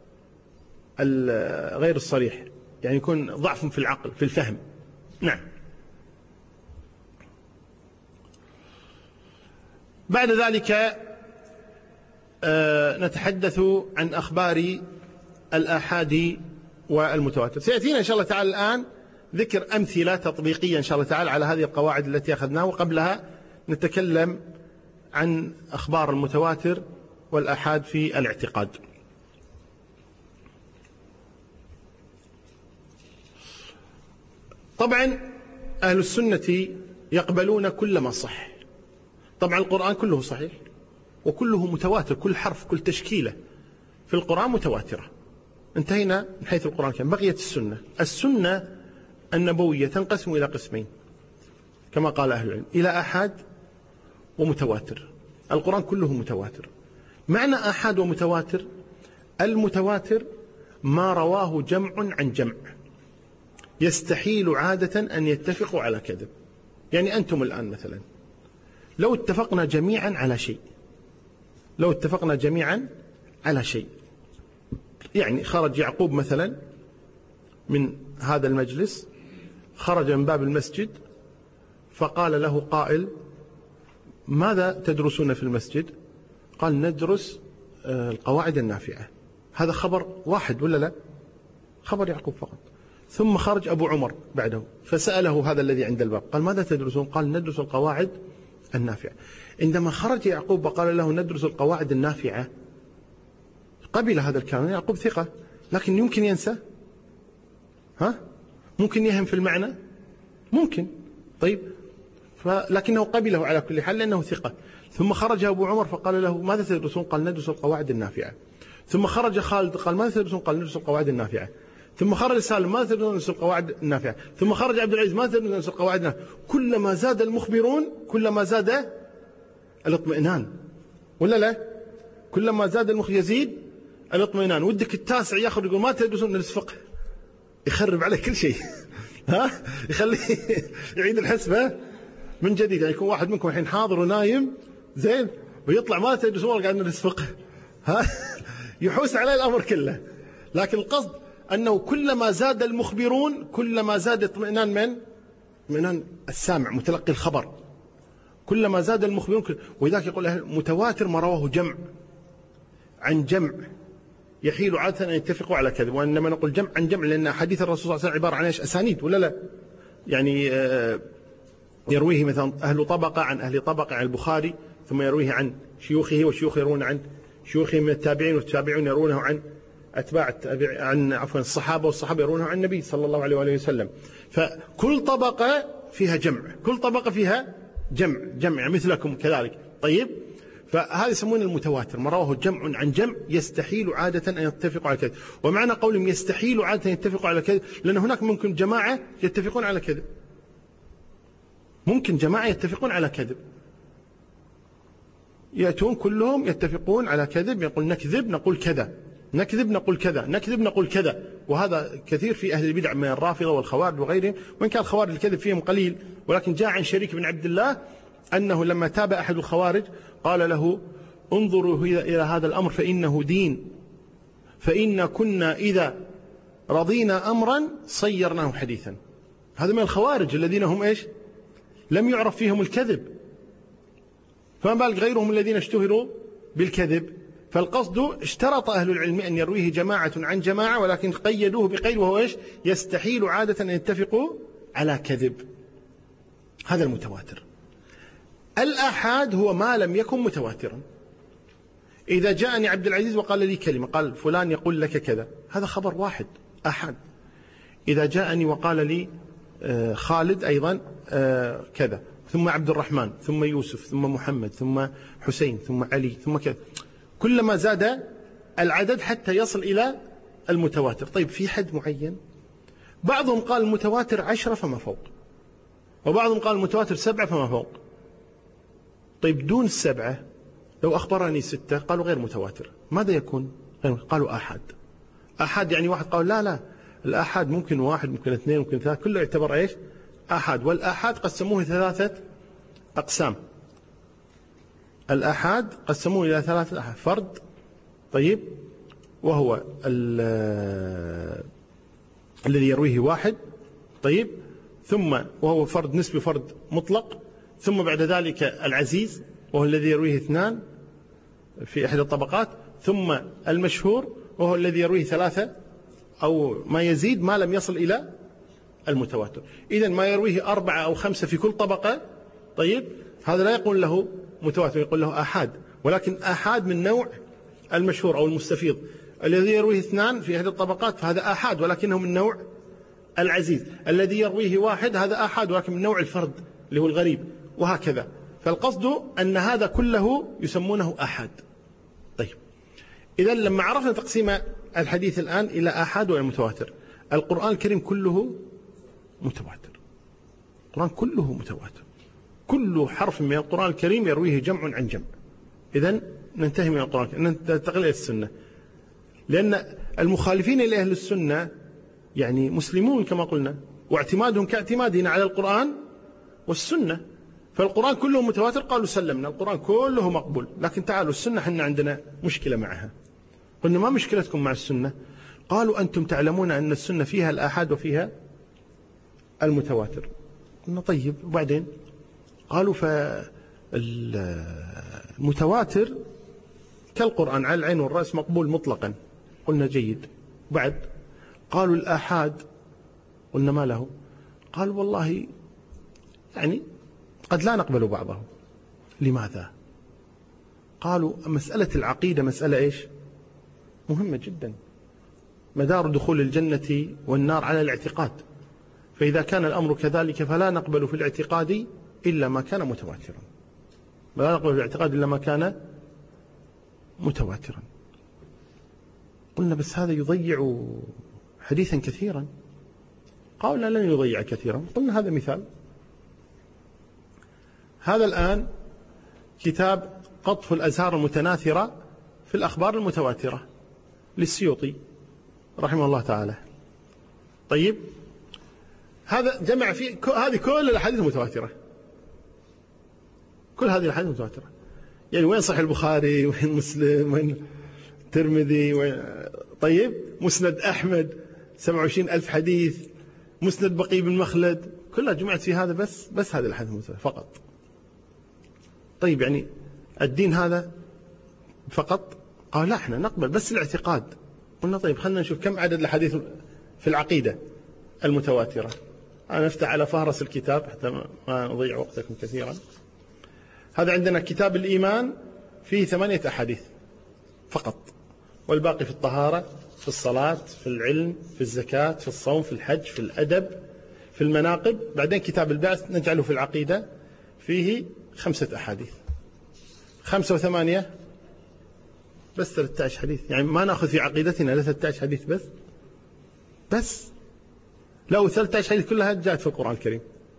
غير الصريح، يعني يكون ضعف في العقل في الفهم. نعم. بعد ذلك نتحدث عن أخبار الآحاد والمتواتر. سيأتينا إن شاء الله تعالى الآن ذكر أمثلة تطبيقية إن شاء الله تعالى على هذه القواعد التي أخذناها، وقبلها نتكلم عن أخبار المتواتر والآحاد في الاعتقاد. طبعا أهل السنة يقبلون كل ما صح. طبعا القرآن كله صحيح وكله متواتر، كل حرف كل تشكيلة في القرآن متواترة. انتهينا من حيث القرآن كان. بقيت السنة النبوية تنقسم إلى قسمين كما قال أهل العلم: إلى آحاد ومتواتر. القرآن كله متواتر. معنى آحاد ومتواتر المتواتر ما رواه جمع عن جمع يستحيل عادة أن يتفقوا على كذب. يعني أنتم الآن مثلا لو اتفقنا جميعا على شيء، يعني خرج يعقوب مثلا من هذا المجلس، خرج من باب المسجد، فقال له قائل: ماذا تدرسون في المسجد؟ قال: ندرس القواعد النافعة. هذا خبر واحد ولا لا؟ خبر يعقوب فقط. ثم خرج أبو عمر بعده فسأله هذا الذي عند الباب، قال: ماذا تدرسون؟ قال: ندرس القواعد النافعة. عندما خرج يعقوب وقال له: ندرس القواعد النافعة، قبل هذا الكلام. يعقوب ثقة، لكن يمكن ينسى، ممكن يهم في المعنى، ممكن. طيب، لكنه قبله على كل حال لأنه ثقة. ثم خرج أبو عمر فقال له: ماذا تدرسون؟ قال: ندرس القواعد النافعة. ثم خرج خالد قال: ماذا تدرسون؟ قال: ندرس القواعد النافعة. ثم خرج سالم: ماذا تدرسون؟ ندرس القواعد النافعة. ثم خرج عبد العزيز: ماذا تدرسون؟ ندرس القواعد النافعة. كلما زاد المخبرون كلما زاد الاطمئنان، ولا لا؟ كلما زاد يزيد الاطمئنان. ودك التاسع ياخذ يقول: ما تدرسون؟ ندرس فقه. يخرب عليه كل شيء. يخليه يعيد الحسبة من جديد. يعني يكون واحد منكم الحين حاضر ونايم زين، ويطلع: ما تدرسون؟ والله قاعد ندرس فقه. يحوس عليه الأمر كله. لكن القصد أنه كلما زاد المخبرون كلما زاد اطمئنان اطمئنان السامع متلقي الخبر. كلما زاد المخبرون ولذلك يقول متواتر ما رواه جمع عن جمع يحيل عادة أن يتفقوا على كذب. وإنما نقول جمع عن جمع لأن حديث الرسول صلى الله عليه وسلم عبارة عن أسانيد، ولا لا؟ يعني يرويه مثلا أهل طبقة عن أهل طبقة عن البخاري، ثم يرويه عن شيوخه، وشيوخه يرون عن شيوخه من التابعين، والتابعين يرونه عن أتباع الصحابة، والصحابة يرونه عن النبي صلى الله عليه وآله وسلم. فكل طبقة فيها جمع، كل طبقة فيها جمع مثلكم كذلك. طيب، فهذا يسمونه المتواتر ما رواه جمع عن جمع يستحيل عادة أن يتفقوا على كذب. ومعنى قولهم يستحيل عادة أن يتفقوا على كذب لأن هناك ممكن جماعة يتفقون على كذب، ممكن جماعة يتفقون على كذب، يأتون كلهم يتفقون على كذب، يقول نكذب نقول كذا، نكذب نقول كذا، نكذب نقول كذا. وهذا كثير في أهل البدع من الرافضة والخوارج وغيرهم، وإن كان الخوارج الكذب فيهم قليل، ولكن جاء عن شريك بن عبد الله أنه لما تاب أحد الخوارج قال له: انظروا إلى هذا الأمر فإنه دين، فإن كنا إذا رضينا أمرا صيرناه حديثا. هذا من الخوارج الذين هم إيش؟ لم يعرف فيهم الكذب، فما بالك غيرهم الذين اشتهروا بالكذب. فالقصد اشترط أهل العلم أن يرويه جماعة عن جماعة، ولكن قيدوه بقيد وهو إيش؟ يستحيل عادة أن يتفقوا على كذب. هذا المتواتر. الآحاد هو ما لم يكن متواترا. إذا جاءني عبد العزيز وقال لي كلمة، قال فلان يقول لك كذا، هذا خبر واحد آحاد. إذا جاءني وقال لي خالد أيضا كذا، ثم عبد الرحمن، ثم يوسف، ثم محمد، ثم حسين، ثم علي، ثم كذا، كلما زاد العدد حتى يصل إلى المتواتر. طيب، في حد معين؟ بعضهم قال المتواتر 10 فما فوق، وبعضهم قال المتواتر 7 فما فوق. طيب، دون 7 لو أخبرني 6 قالوا غير متواتر، ماذا يكون؟ قالوا آحاد. آحاد يعني واحد قال لا الآحاد ممكن 1، ممكن 2، ممكن 3، كله يعتبر إيش؟ آحاد. والآحاد قسموه 3 أقسام. الآحاد قسموه إلى 3 أحاد: فرد، طيب، وهو الذي يرويه واحد، طيب، ثم وهو فرد نسبي، فرد مطلق، ثم بعد ذلك العزيز وهو الذي يرويه 2 في إحدى الطبقات، ثم المشهور وهو الذي يرويه 3 أو ما يزيد ما لم يصل إلى المتواتر. إذن ما يرويه 4 أو 5 في كل طبقة، طيب، هذا لا يقول له متواتر، يقول له آحاد. ولكن آحاد من نوع المشهور أو المستفيض. الذي يرويه 2 في إحدى الطبقات فهذا آحاد ولكنه من نوع العزيز. الذي يرويه 1 هذا آحاد ولكن من نوع الفرد اللي هو الغريب، وهكذا. فالقصد أن هذا كله يسمونه آحاد. طيب، إذن لما عرفنا تقسيم الحديث الآن إلى آحاد والمتواتر، القرآن الكريم كله متواتر. القرآن كله متواتر، كل حرف من القرآن الكريم يرويه جمع عن جمع. إذن ننتهي من القرآن، ننتقل إلى السنة. لأن المخالفين لأهل السنة يعني مسلمون كما قلنا، واعتمادهم كاعتمادنا على القرآن والسنة. فالقرآن كله متواتر، قالوا سلمنا القرآن كله مقبول، لكن تعالوا السنة حنا عندنا مشكلة معها. قلنا ما مشكلتكم مع السنة؟ قالوا أنتم تعلمون أن السنة فيها الآحاد وفيها المتواتر. قلنا طيب وبعدين؟ قالوا فالمتواتر كالقرآن على العين والرأس مقبول مطلقا. قلنا جيد. بعد قالوا الآحاد، قلنا ما له؟ قالوا والله يعني قد لا نقبل بعضه. لماذا؟ قالوا مسألة العقيدة مسألة إيش؟ مهمة جدا. مدار دخول الجنة والنار على الاعتقاد، فإذا كان الأمر كذلك فلا نقبل في الاعتقاد إلا ما كان متواترا، لا نقبل في الاعتقاد إلا ما كان متواترا. قلنا بس هذا يضيع حديثا كثيرا. قالوا لن يضيع كثيرا. قلنا هذا مثال. هذا الآن كتاب قطف الأزهار المتناثرة في الأخبار المتواترة للسيوطي رحمه الله تعالى. طيب هذا جمع فيه هذه كل الأحاديث المتواترة، كل هذه الأحاديث المتواترة. يعني وين صحيح البخاري، وين مسلم، وين الترمذي، وين طيب مسند أحمد 27,000 حديث، مسند بقي بن مخلد، كلها جمعت في هذا بس هذه الأحاديث المتواترة فقط. طيب يعني الدين هذا فقط؟ قال لا احنا نقبل بس الاعتقاد. قلنا طيب خلنا نشوف كم عدد الحديث في العقيدة المتواترة. أنا أفتح على فهرس الكتاب حتى ما نضيع وقتكم كثيرا. هذا عندنا كتاب الإيمان فيه 8 أحاديث فقط، والباقي في الطهارة، في الصلاة، في العلم، في الزكاة، في الصوم، في الحج، في الأدب، في المناقب. بعدين كتاب البعث نجعله في العقيدة فيه 5 أحاديث. 5 و8 بس 13 حديث. يعني ما نأخذ في عقيدتنا 13 حديث بس لو 13 حديث كلها جاءت في القرآن الكريم،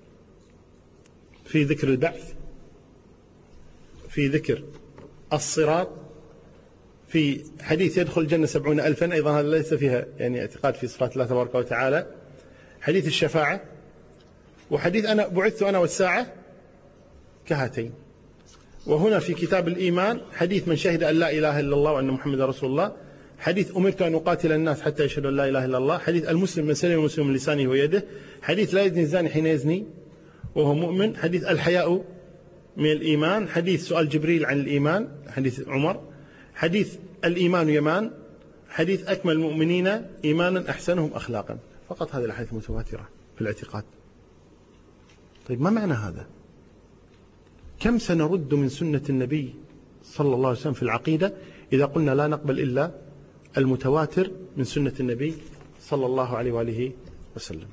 في ذكر البعث، في ذكر الصراط، في حديث يدخل الجنة 70,000، أيضا هذا ليس فيها يعني اعتقاد في صفات الله تبارك وتعالى، حديث الشفاعة، وحديث أنا بعثت أنا والساعة كهاتين. وهنا في كتاب الإيمان حديث من شهد أن لا إله إلا الله وأن محمد رسول الله، حديث أمرت أن أقاتل الناس حتى يشهدوا أن لا إله إلا الله، حديث المسلم من سلم المسلم من لسانه ويده، حديث لا يزني الزاني حين يزني وهو مؤمن، حديث الحياء من الإيمان، حديث سؤال جبريل عن الإيمان حديث عمر، حديث الإيمان يمان، حديث أكمل المؤمنين إيمانا أحسنهم أخلاقا. فقط هذه الأحاديث متواترة في الاعتقاد. طيب ما معنى هذا؟ كم سنرد من سنة النبي صلى الله عليه وسلم في العقيدة إذا قلنا لا نقبل إلا المتواتر من سنة النبي صلى الله عليه وآله وسلم؟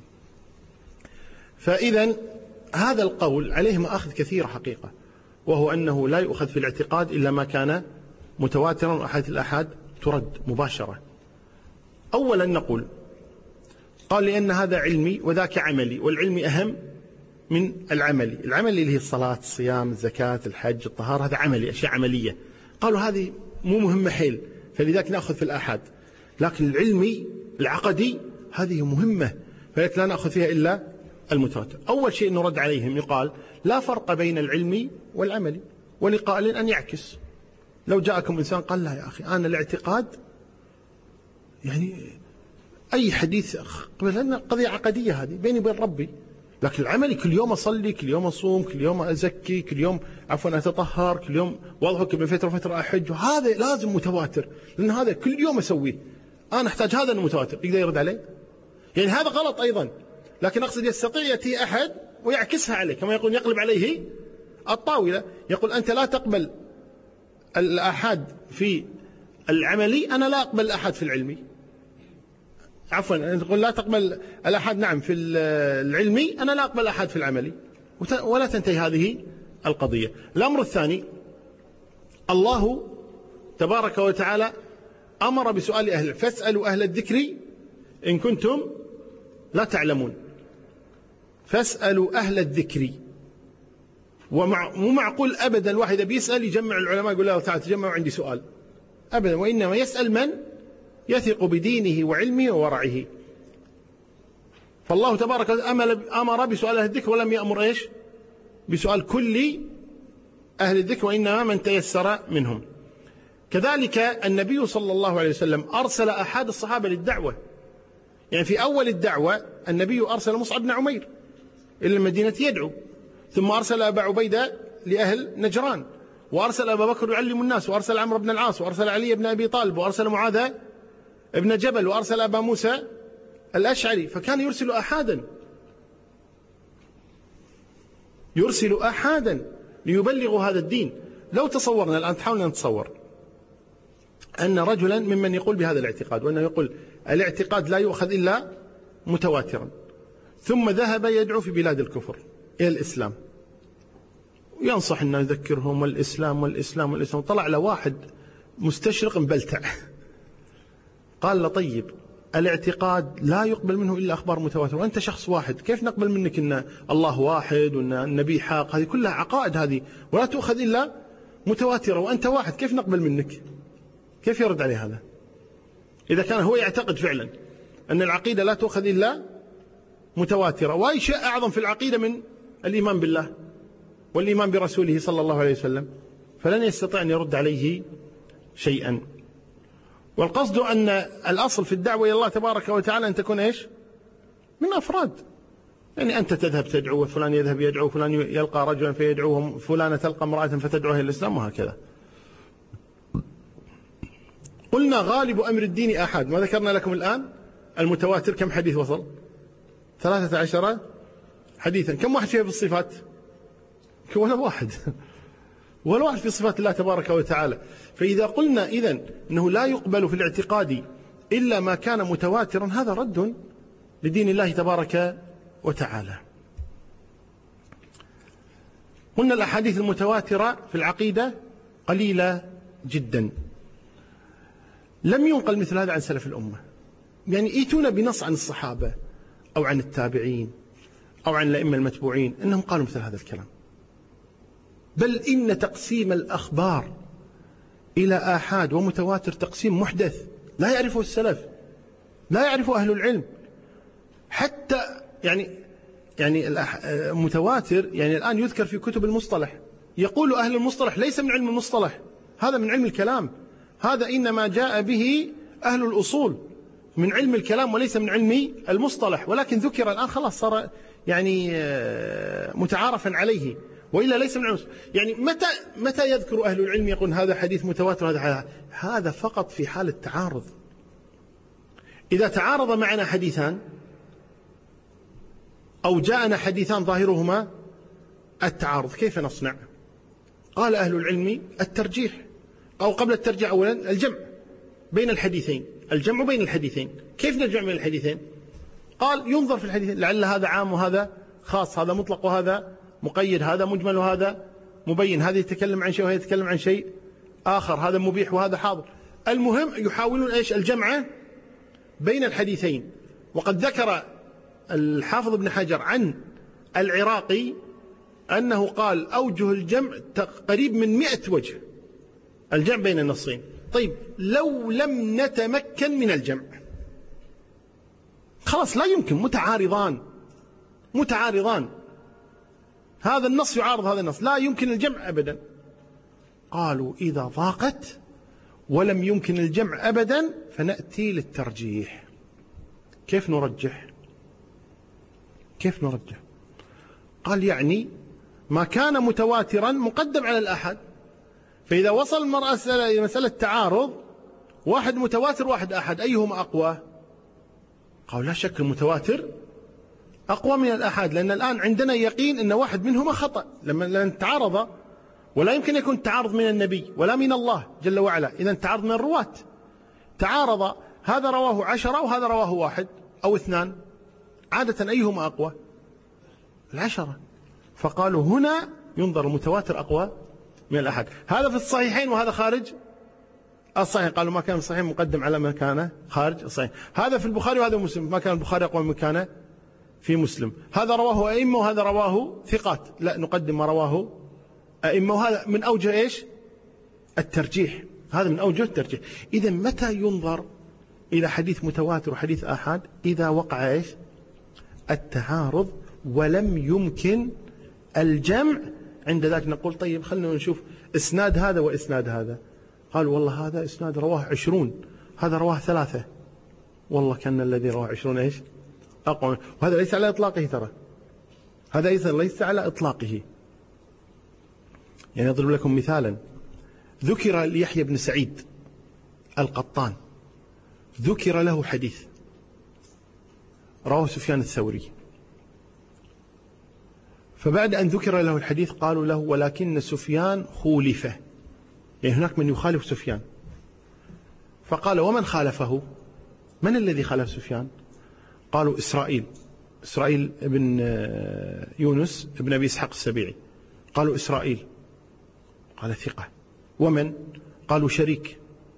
فإذا هذا القول عليه مآخذ كثيرة حقيقة، وهو أنه لا يؤخذ في الاعتقاد إلا ما كان متواترا، وأحاديث الآحاد ترد مباشرة. أولا نقول قال لأن هذا علمي وذاك عملي، والعلمي أهم من العملي. العملي اللي هي الصلاة، الصيام، الزكاة، الحج، الطهارة، هذا عملي، أشياء عملية. قالوا هذه مو مهمة حيل، فلذلك نأخذ في الآحاد. لكن العلمي العقدي هذه مهمة، فلذلك لا نأخذ فيها إلا المتواتر. أول شيء نرد عليهم يقال لا فرق بين العلمي والعملي، ولقائل أن يعكس. لو جاءكم إنسان قال لا يا أخي أنا الاعتقاد يعني أي حديث لأن قضية عقدية هذه بيني وبين ربي، لكن العملي كل يوم أصلي، كل يوم أصوم، كل يوم أزكي، كل يوم أتطهر، كل يوم واضحك من فترة فترة أحج، هذا لازم متواتر، لأن هذا كل يوم أسويه، أنا أحتاج هذا المتواتر. يقدر يرد عليه؟ يعني هذا غلط أيضا، لكن أقصد يستطيع يأتي أحد ويعكسها عليه، كما يقول يقلب عليه الطاولة، يقول أنت لا تقبل الآحاد في العملي، أنا لا أقبل الآحاد في العلمي. عفوا نقول لا تقبل الآحاد نعم في العلمي، أنا لا أقبل الآحاد في العملي، ولا تنتهي هذه القضية. الأمر الثاني، الله تبارك وتعالى أمر بسؤال أهل، فاسألوا أهل الذكر إن كنتم لا تعلمون. فاسألوا أهل الذكر. ومو معقول أبدا الواحد بيسأل يجمع العلماء يقول له تعالى تجمعوا عندي سؤال، أبدا، وإنما يسأل من يثق بدينه وعلمه وورعه. فالله تبارك وتعالى أمر بسؤال أهل الذكر ولم يأمر إيش؟ بسؤال كل أهل الذكر، وإنما من تيسر منهم. كذلك النبي صلى الله عليه وسلم أرسل أحد الصحابة للدعوة. يعني في أول الدعوة النبي أرسل مصعب بن عمير إلى المدينة يدعو، ثم أرسل أبا عبيدة لأهل نجران، وأرسل أبا بكر يعلم الناس، وأرسل عمرو بن العاص، وأرسل علي بن أبي طالب، وأرسل معاذ بن جبل، وأرسل أبا موسى الأشعري. فكان يرسل أحدا ليبلغوا هذا الدين. لو تصورنا الآن، تحاولنا نتصور أن رجلا ممن يقول بهذا الاعتقاد، وأنه يقول الاعتقاد لا يؤخذ إلا متواترا، ثم ذهب يدعو في بلاد الكفر إلى الإسلام وينصح أن يذكرهم والإسلام والإسلام والإسلام، طلع له واحد مستشرق مبلتع قال له طيب الاعتقاد لا يقبل منه إلا أخبار متواترة، وأنت شخص واحد، كيف نقبل منك أن الله واحد وأن النبي حق؟ هذه كلها عقائد هذه ولا تؤخذ إلا متواترة، وأنت واحد، كيف نقبل منك؟ كيف يرد عليه هذا إذا كان هو يعتقد فعلا أن العقيدة لا تؤخذ إلا متواترة؟ وأي شيء أعظم في العقيدة من الإيمان بالله والإيمان برسوله صلى الله عليه وسلم؟ فلن يستطيع أن يرد عليه شيئا. والقصد أن الأصل في الدعوة إلى الله تبارك وتعالى أن تكون إيش؟ من أفراد. يعني أنت تذهب تدعو، وفلان يذهب يدعو، فلان يلقى رجلا فيدعوهم، فلانة تلقى امرأة فتدعوها إلى الإسلام، وهكذا. قلنا غالب أمر الدين أحد. ما ذكرنا لكم الآن المتواتر كم حديث وصل؟ 13 حديثا. كم واحد فيها بالصفات؟ ولا واحد ولا واحد في صفات الله تبارك وتعالى. فإذا قلنا إذن أنه لا يقبل في الاعتقاد إلا ما كان متواترا، هذا رد لدين الله تبارك وتعالى. قلنا الأحاديث المتواترة في العقيدة قليلة جدا، لم ينقل مثل هذا عن سلف الأمة. يعني ايتونا بنص عن الصحابة أو عن التابعين أو عن الأئمة المتبوعين أنهم قالوا مثل هذا الكلام. بل إن تقسيم الأخبار إلى آحاد ومتواتر تقسيم محدث لا يعرفه السلف، لا يعرفه أهل العلم. حتى يعني المتواتر يعني الآن يذكر في كتب المصطلح، يقول أهل المصطلح ليس من علم المصطلح، هذا من علم الكلام، هذا إنما جاء به أهل الأصول من علم الكلام وليس من علم المصطلح، ولكن ذكر الآن خلاص صار يعني متعارفا عليه، وإلا ليس من علم. يعني متى يذكر أهل العلم يقول هذا حديث متواتر؟ هذا فقط في حال التعارض. إذا تعارض معنا حديثان أو جاءنا حديثان ظاهرهما التعارض، كيف نصنع؟ قال أهل العلم الترجيح، أو قبل الترجيح أولا الجمع بين الحديثين، الجمع بين الحديثين. كيف نجمع بين الحديثين؟ قال ينظر في الحديثين، لعل هذا عام وهذا خاص، هذا مطلق وهذا مقيد، هذا مجمل وهذا مبين، هذا يتكلم عن شيء وهذا يتكلم عن شيء آخر، هذا مبيح وهذا حاضر. المهم يحاولون إيش؟ الجمع بين الحديثين. وقد ذكر الحافظ ابن حجر عن العراقي أنه قال أوجه الجمع قريب من 100 وجه، الجمع بين النصين. طيب لو لم نتمكن من الجمع، خلاص لا يمكن، متعارضان، هذا النص يعارض هذا النص، لا يمكن الجمع أبدا. قالوا إذا ضاقت ولم يمكن الجمع أبدا فنأتي للترجيح. كيف نرجح؟ قال يعني ما كان متواترا مقدم على الأحد، فإذا وصل المرأة إلى مسألة تعارض، واحد متواتر واحد أحد، أيهما أقوى؟ قالوا لا شك المتواتر أقوى من الأحد، لأن الآن عندنا يقين أن واحد منهما خطأ لما تعارض، ولا يمكن يكون التعارض من النبي ولا من الله جل وعلا، إذا التعارض من الرواة. تعارض، هذا رواه 10 وهذا رواه 1 أو 2، عادة أيهما أقوى؟ 10. فقالوا هنا ينظر المتواتر أقوى من الأحد. هذا في الصحيحين وهذا خارج الصحيح. قالوا ما كان الصحيح مقدم على ما كان خارج الصحيح. هذا في البخاري وهذا مسلم، ما كان البخاري أقوى من كان في مسلم. هذا رواه أئمة وهذا رواه ثقات، لا نقدم ما رواه أئمة. وهذا من أوجه إيش؟ الترجيح. هذا من أوجه الترجيح. إذا متى ينظر إلى حديث متواتر وحديث آحاد إذا وقع إيش؟ التعارض ولم يمكن الجمع. عند ذلك نقول طيب خلنا نشوف إسناد هذا وإسناد هذا. قال والله هذا إسناد رواه 20، هذا رواه 3، والله كان الذي رواه 20 إيش؟ أقوى. وهذا ليس على إطلاقه، ترى هذا ليس على إطلاقه. يعني أضرب لكم مثالا، ذكر ليحيى بن سعيد القطان ذكر له حديث رواه سفيان الثوري، فبعد أن ذكر له الحديث قالوا له ولكن سفيان خولفه، يعني هناك من يخالف سفيان. فقال ومن خالفه؟ من الذي خالف سفيان؟ قالوا إسرائيل بن يونس بن أبي إسحاق السبيعي. قالوا إسرائيل، قال ثقة. ومن؟ قالوا شريك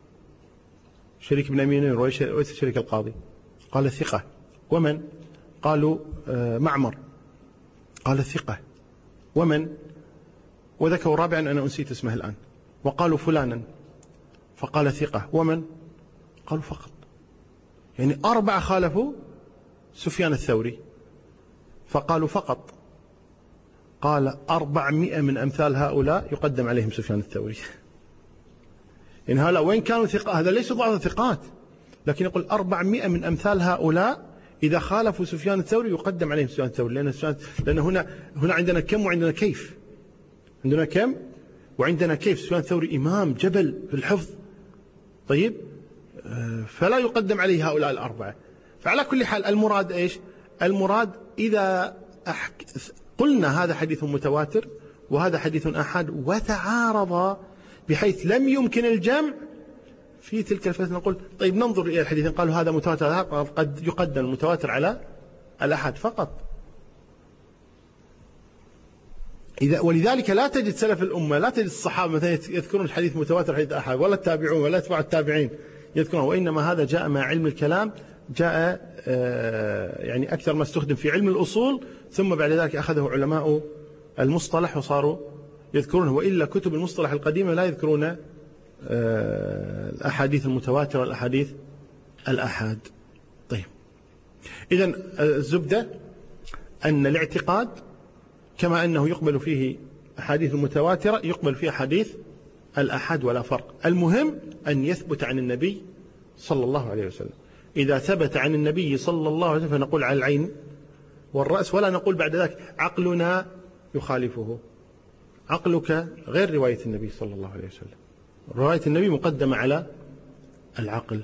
بن أمين وليس شريك القاضي، قال ثقة. ومن؟ قالوا معمر، قال ثقة. ومن؟ وذكروا رابعا أنا أنسيت اسمه الآن. وقالوا فلانا فقال ثقة. ومن؟ قالوا فقط. يعني 4 خالفوا سفيان الثوري فقالوا فقط. قال 400 من أمثال هؤلاء يقدم عليهم سفيان الثوري. إن هؤلاء وين كانوا ثقات، هذا ليس ضعف ثقات، لكن يقول 400 من أمثال هؤلاء إذا خالفوا سفيان الثوري يقدم عليهم سفيان الثوري، لأن هنا عندنا كم وعندنا كيف. عندنا كم وعندنا كيف. سفيان الثوري إمام جبل في الحفظ، طيب، فلا يقدم عليه هؤلاء 4. فعلى كل حال المراد إيش؟ المراد إذا قلنا هذا حديث متواتر وهذا حديث آحاد وتعارض بحيث لم يمكن الجمع، في تلك الفترة نقول طيب ننظر إلى الحديثين. قالوا هذا متواتر، قد يقدم المتواتر على الآحاد فقط. ولذلك لا تجد سلف الأمة، لا تجد الصحابة مثلا يذكرون الحديث متواتر حديث آحاد، ولا التابعون ولا أتباع التابعين يذكرون. وإنما هذا جاء مع علم الكلام، جاء يعني أكثر ما استخدم في علم الأصول، ثم بعد ذلك أخذه علماء المصطلح وصاروا يذكرونه. وإلا كتب المصطلح القديمة لا يذكرون الأحاديث المتواترة والأحاديث الآحاد. طيب، إذن الزبدة أن الاعتقاد كما أنه يقبل فيه أحاديث المتواترة يقبل فيه أحاديث الآحاد ولا فرق. المهم أن يثبت عن النبي صلى الله عليه وسلم. إذا ثبت عن النبي صلى الله عليه وسلم فنقول على العين والرأس، ولا نقول بعد ذلك عقلنا يخالفه. عقلك غير رواية النبي صلى الله عليه وسلم، رواية النبي مقدمة على العقل.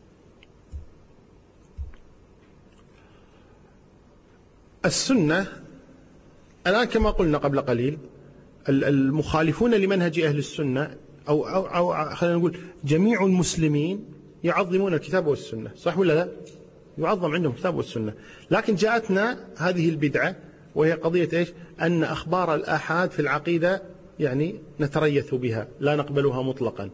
السنة الآن كما قلنا قبل قليل، المخالفون لمنهج أهل السنة أو خلينا نقول جميع المسلمين يعظمون الكتاب والسنة، صح ولا لا؟ يعظم عندهم الكتاب والسنة. لكن جاءتنا هذه البدعة وهي قضية إيش؟ أن أخبار الآحاد في العقيدة يعني نتريث بها، لا نقبلها مطلقا.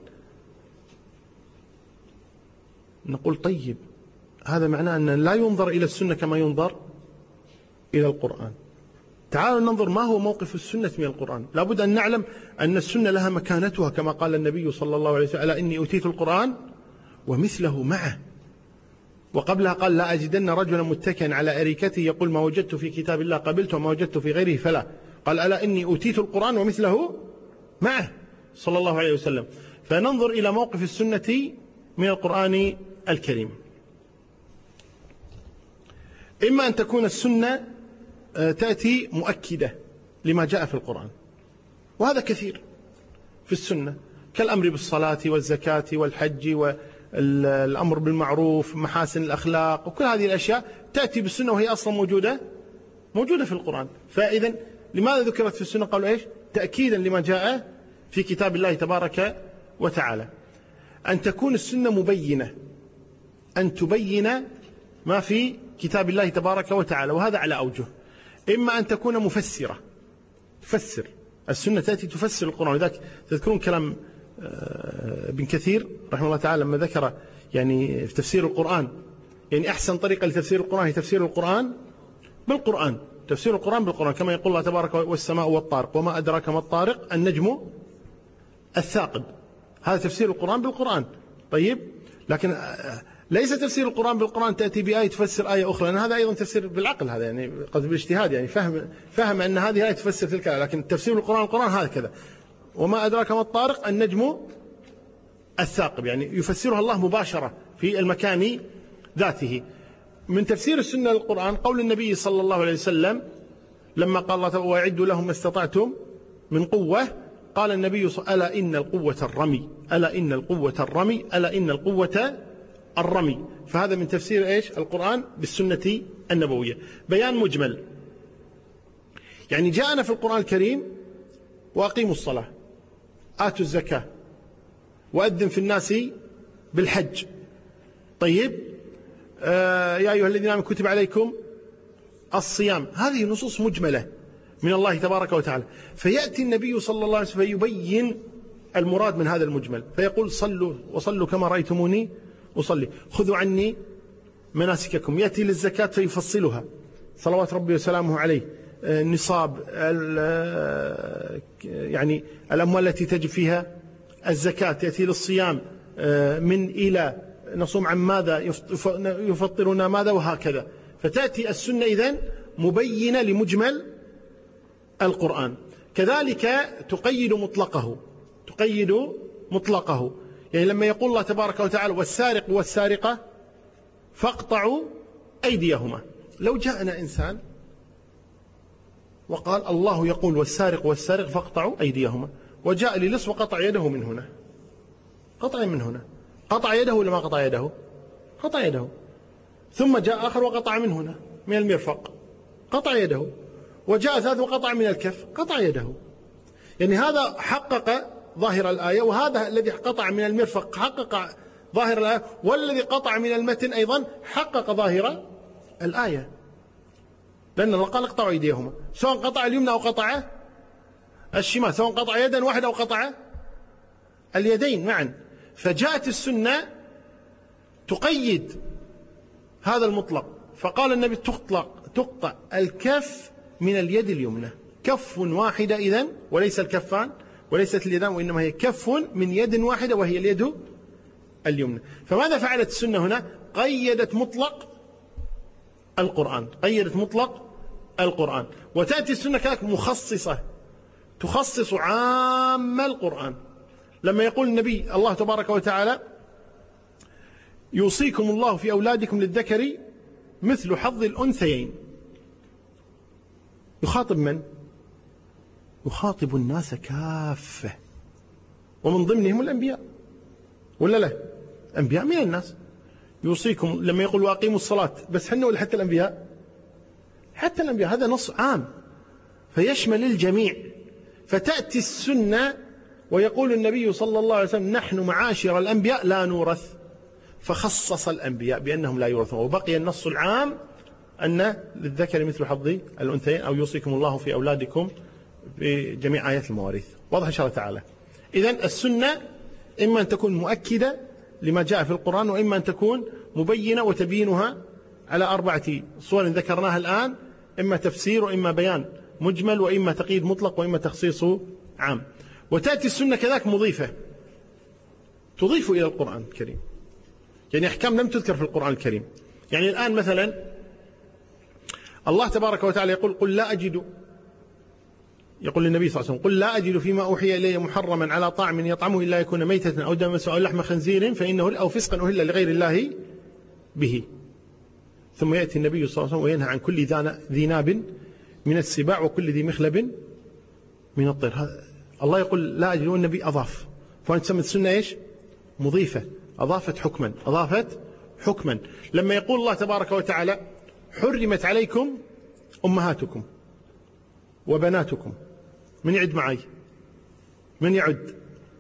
نقول طيب هذا معناه أن لا ينظر إلى السنة كما ينظر إلى القرآن. تعالوا ننظر ما هو موقف السنة من القرآن. لابد أن نعلم أن السنة لها مكانتها، كما قال النبي صلى الله عليه وسلم ألا إني أوتيت القرآن ومثله معه. وقبلها قال لا أجدن رجلا متكئا على أريكته يقول ما وجدت في كتاب الله قبلته وما وجدت في غيره فلا. قال ألا إني أوتيت القرآن ومثله معه صلى الله عليه وسلم. فننظر إلى موقف السنة من القرآن الكريم. إما أن تكون السنة تأتي مؤكدة لما جاء في القرآن، وهذا كثير في السنة، كالأمر بالصلاة والزكاة والحج والأمر بالمعروف، محاسن الأخلاق، وكل هذه الأشياء تأتي بالسنة وهي أصلا موجودة في القرآن. فإذا لماذا ذكرت في السنة؟ قالوا إيش؟ تأكيدا لما جاء في كتاب الله تبارك وتعالى. أن تكون السنة مبينة، أن تبين ما في كتاب الله تبارك وتعالى، وهذا على أوجه. إما أن تكون مفسرة، تفسر السنة، تأتي تفسر القرآن. لذلك تذكرون كلام ابن كثير رحمه الله تعالى لما ذكر يعني في تفسير القرآن، يعني أحسن طريقة لتفسير القرآن هي تفسير القرآن بالقرآن، تفسير القرآن بالقرآن، كما يقول الله تبارك والسماء والطارق وما أدراك ما الطارق النجم الثاقب. هذا تفسير القرآن بالقرآن. طيب، لكن ليس تفسير القرآن بالقرآن تأتي بآية تفسر آية أخرى، لأن هذا أيضا تفسير بالعقل، هذا يعني قد بالاجتهاد، يعني فهم أن هذه آية تفسر تلك، لكن تفسير القرآن هذا كذا. وما أدراك ما الطارق النجم الثاقب، يعني يفسرها الله مباشرة في المكان ذاته. من تفسير السنة للقرآن قول النبي صلى الله عليه وسلم لما قال الله تعالى وأعدوا لهم ما استطعتم من قوة، قال النبي ألا إن القوة الرمي، ألا إن القوة الرمي، ألا إن القوة الرمي. فهذا من تفسير إيش القرآن بالسنة النبوية. بيان مجمل، يعني جاءنا في القرآن الكريم وأقيموا الصلاة، آتوا الزكاة، وأذن في الناس بالحج. طيب يا أيها الذين آمنوا كتب عليكم الصيام. هذه نصوص مجملة من الله تبارك وتعالى، فيأتي النبي صلى الله عليه وسلم فيبين المراد من هذا المجمل، فيقول صلوا وصلوا كما رأيتموني أصلي، خذوا عني مناسككم. يأتي للزكاة فيفصلها صلوات ربي وسلامه عليه، النصاب، يعني الأموال التي تجب فيها الزكاة. يأتي للصيام من إلى، نصوم عن ماذا، يفطرنا ماذا، وهكذا. فتأتي السنة إذن مبينة لمجمل القرآن. كذلك تقيد مطلقه، يعني لما يقول الله تبارك وتعالى والسارق والسارقة فاقطعوا أيديهما، لو جاءنا إنسان وقال الله يقول والسارق والسارق فاقطعوا أيديهما، وجاء للص وقطع يده من هنا، قطع يده ولا ما قطع يده؟ قطع يده. ثم جاء آخر وقطع من هنا من المرفق، قطع يده. وجاء ثالث وقطع من الكف، قطع يده. يعني هذا حقق ظاهر الآية، وهذا الذي قطع من المرفق حقق ظاهر الآية، والذي قطع من المتن أيضا حقق ظاهر الآية، لأن الله قال اقطعوا أيديهما، سواء قطع اليمنى أو قطع الشمال، سواء قطع يدا واحدة أو قطع اليدين معا. فجاءت السنة تقيد هذا المطلق، فقال النبي تقطع الكف من اليد اليمنى، كف واحدة إذن، وليس الكفان وليست اليدان، وإنما هي كف من يد واحدة وهي اليد اليمنى. فماذا فعلت السنة هنا؟ قيدت مطلق القرآن. وتأتي السنة كذلك مخصصة، تخصص عام القرآن. لما يقول النبي الله تبارك وتعالى يوصيكم الله في أولادكم للذكر مثل حظ الأنثيين، يخاطب من؟ يخاطب الناس كافة، ومن ضمنهم الأنبياء، ولا لا؟ أنبياء من الناس. يوصيكم لما يقول وأقيموا الصلاة، بس حنا ولا حتى الأنبياء؟ حتى الأنبياء، هذا نص عام فيشمل الجميع. فتأتي السنة ويقول النبي صلى الله عليه وسلم نحن معاشر الأنبياء لا نورث، فخصص الأنبياء بأنهم لا يورثون، وبقي النص العام أن للذكر مثل حظ الأنثيين، أو يوصيكم الله في أولادكم بجميع آيات المواريث. واضح إن شاء الله تعالى. إذن السنة إما أن تكون مؤكدة لما جاء في القرآن، وإما أن تكون مبينة وتبينها على 4 صور ذكرناها الآن، إما تفسير، وإما بيان مجمل، وإما تقييد مطلق، وإما تخصيص عام. وتأتي السنة كذلك مضيفة، تضيف إلى القرآن الكريم، يعني أحكام لم تذكر في القرآن الكريم. يعني الآن مثلا الله تبارك وتعالى يقول قل لا أجد، يقول للنبي صلى الله عليه وسلم قل لا أجد فيما أوحي إلي محرما على طاعم يطعمه إلا يكون ميتة أو دما أو لحم خنزير فإنه أو فسقا أهل لغير الله به. ثم يأتي النبي صلى الله عليه وسلم وينهى عن كل ذي ناب من السباع وكل ذي مخلب من الطير. الله يقول لا أجد، والنبي أضاف، فأنت تسمى السنة إيش؟ مضيفة، أضافت حكما. لما يقول الله تبارك وتعالى حرمت عليكم أمهاتكم وبناتكم، من يعد معي؟ من يعد؟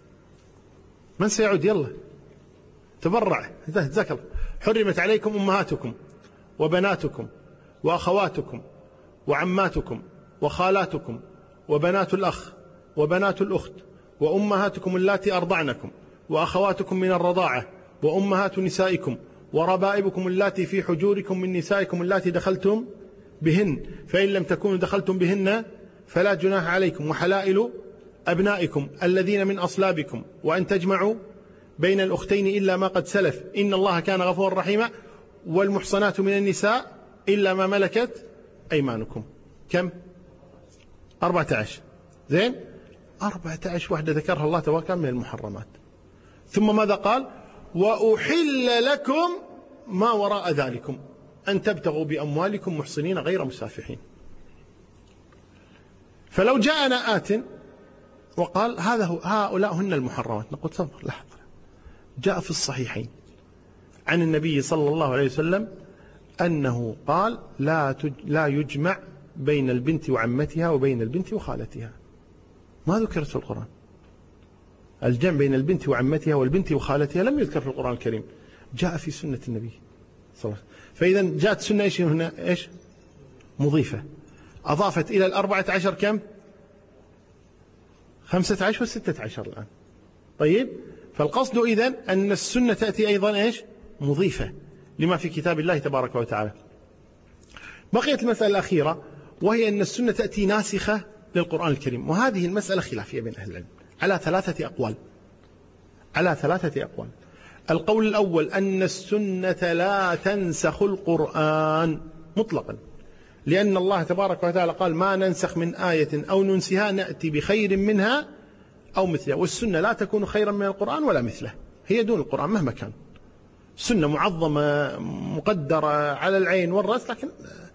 من سيعد؟ يلا تبرع، تذكر. حرمت عليكم أمهاتكم وبناتكم وأخواتكم وعماتكم وخالاتكم وبنات الأخ وبنات الأخت وأمهاتكم اللاتي أرضعنكم وأخواتكم من الرضاعة وأمهات نسائكم وربائبكم اللاتي في حجوركم من نسائكم اللاتي دخلتم بهن، فإن لم تكونوا دخلتم بهن فلا جناح عليكم، وحلائل أبنائكم الذين من أصلابكم، وأن تجمعوا بين الأختين إلا ما قد سلف إن الله كان غفورا رحيما، والمحصنات من النساء إلا ما ملكت أيمانكم. كم؟ 14. زين، 14 وحدة ذكرها الله تبارك من المحرمات. ثم ماذا قال؟ وأحل لكم ما وراء ذلكم أن تبتغوا بأموالكم محصنين غير مسافحين. فلو جاءنا آت وقال هؤلاء هن المحرمات، نقول صبر لحظة، جاء في الصحيحين عن النبي صلى الله عليه وسلم أنه قال لا يجمع بين البنت وعمتها وبين البنت وخالتها. ما ذكرت في القرآن. الجمع بين البنت وعمتها والبنت وخالتها لم يذكر في القرآن الكريم، جاء في سنة النبي صلى الله عليه وسلم. فإذا جاءت سنة إيش هنا؟ إيش؟ مضيفة، أضافت إلى 14 كم؟ 15 و16 الآن. طيب، فالقصد إذن أن السنة تأتي أيضا إيش؟ مضيفة لما في كتاب الله تبارك وتعالى. بقيت المسألة الأخيرة، وهي أن السنة تأتي ناسخة للقرآن الكريم، وهذه المسألة خلافية بين أهل العلم على 3 أقوال. على 3 أقوال. القول الأول أن السنة لا تنسخ القرآن مطلقا، لأن الله تبارك وتعالى قال ما ننسخ من آية أو ننسها نأتي بخير منها أو مثلها، والسنة لا تكون خيرا من القرآن ولا مثله، هي دون القرآن مهما كان. سنة معظمة مقدرة على العين والرأس، لكن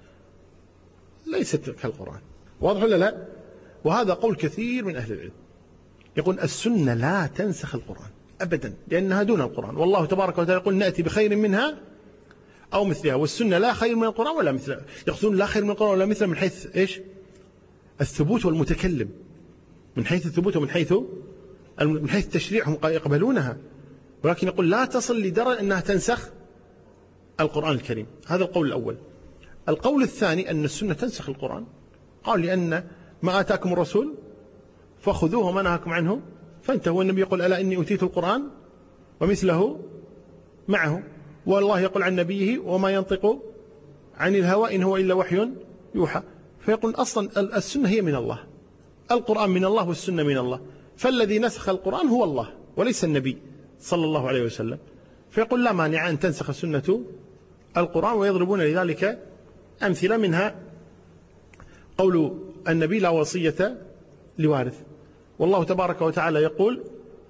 ليست كالقرآن. واضح ولا لا؟ وهذا قول كثير من أهل العلم، يقول السنة لا تنسخ القرآن أبدا لأنها دون القرآن، والله تبارك وتعالى يقول نأتي بخير منها أو مثلها، والسنة لا خير من القرآن ولا مثلها. يقصدون لا خير من القرآن ولا مثلها من حيث إيش؟ الثبوت والمتكلم، من حيث الثبوت ومن حيث التشريع هم يقبلونها، ولكن يقول لا تصل لدرجة أنها تنسخ القرآن الكريم. هذا القول الأول. القول الثاني أن السنة تنسخ القرآن، قال لأن ما آتاكم الرسول فخذوه وما نهاكم عنه فانتهوا. والنبي يقول ألا إني أوتيت القرآن ومثله معه، والله يقول عن نبيه وما ينطق عن الهوى إن هو إلا وحي يوحى. فيقول أصلا السنة هي من الله، القرآن من الله والسنة من الله، فالذي نسخ القرآن هو الله وليس النبي صلى الله عليه وسلم. فيقول لا مانع أن تنسخ السنة القرآن، ويضربون لذلك أمثلة، منها قول النبي لا وصية لوارث، والله تبارك وتعالى يقول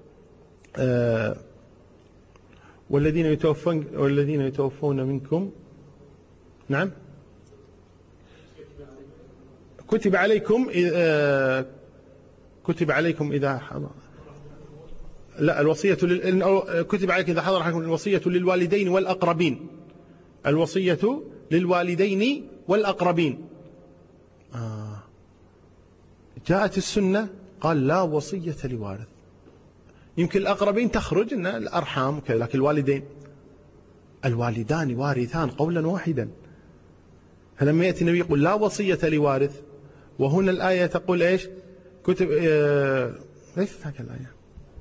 والذين يتوفون منكم، نعم، كتب عليكم إذا حضر، لا الوصية كتب عليكم إذا حضر أحدكم الوصية للوالدين والأقربين، الوصية للوالدين والأقربين. جاءت السنة قال لا وصية لوارث. يمكن الأقربين تخرج إن الأرحام وكذا، لكن الوالدين، الوالدان وارثان قولا واحدا. فلما يأتي النبي يقول لا وصية لوارث، وهنا الآية تقول إيش؟ كتب ليست هكذا الآية.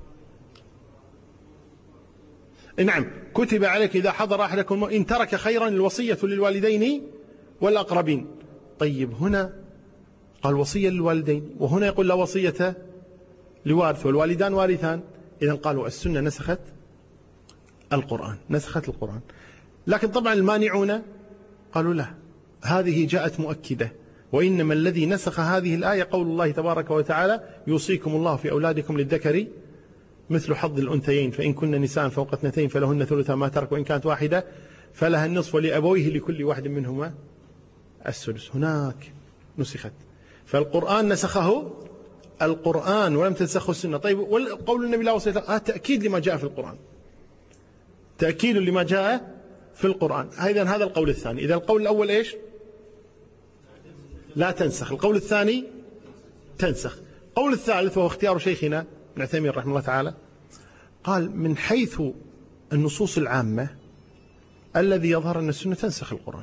نعم، كتب عليك إذا حضر أحدكم إن ترك خيرا الوصية للوالدين والأقربين. طيب هنا قال وصية للوالدين، وهنا يقول لا وصية لوارث، والوالدان وارثان. إذن قالوا السنة نسخت القرآن، نسخت القرآن. لكن طبعا المانعون قالوا لا، هذه جاءت مؤكدة، وإنما الذي نسخ هذه الآية قول الله تبارك وتعالى يوصيكم الله في أولادكم للذكر مثل حظ الأنثيين، فإن كن نساء فوق 2 فلهن ثلث ما ترك، وإن كانت واحدة فلها النصف، ولأبويه لكل واحد منهما السدس. هناك نسخت، فالقرآن نسخه القرآن ولم تنسخه السنة. طيب، وقول النبي لا وصية تأكيد لما جاء في القرآن، تأكيد لما جاء في القرآن. إذن هذا القول الثاني. إذا القول الأول إيش؟ لا تنسخ. القول الثاني تنسخ. القول الثالث وهو اختيار شيخنا ابن عثيمين رحمه الله تعالى، قال من حيث النصوص العامة الذي يظهر أن السنة تنسخ القرآن،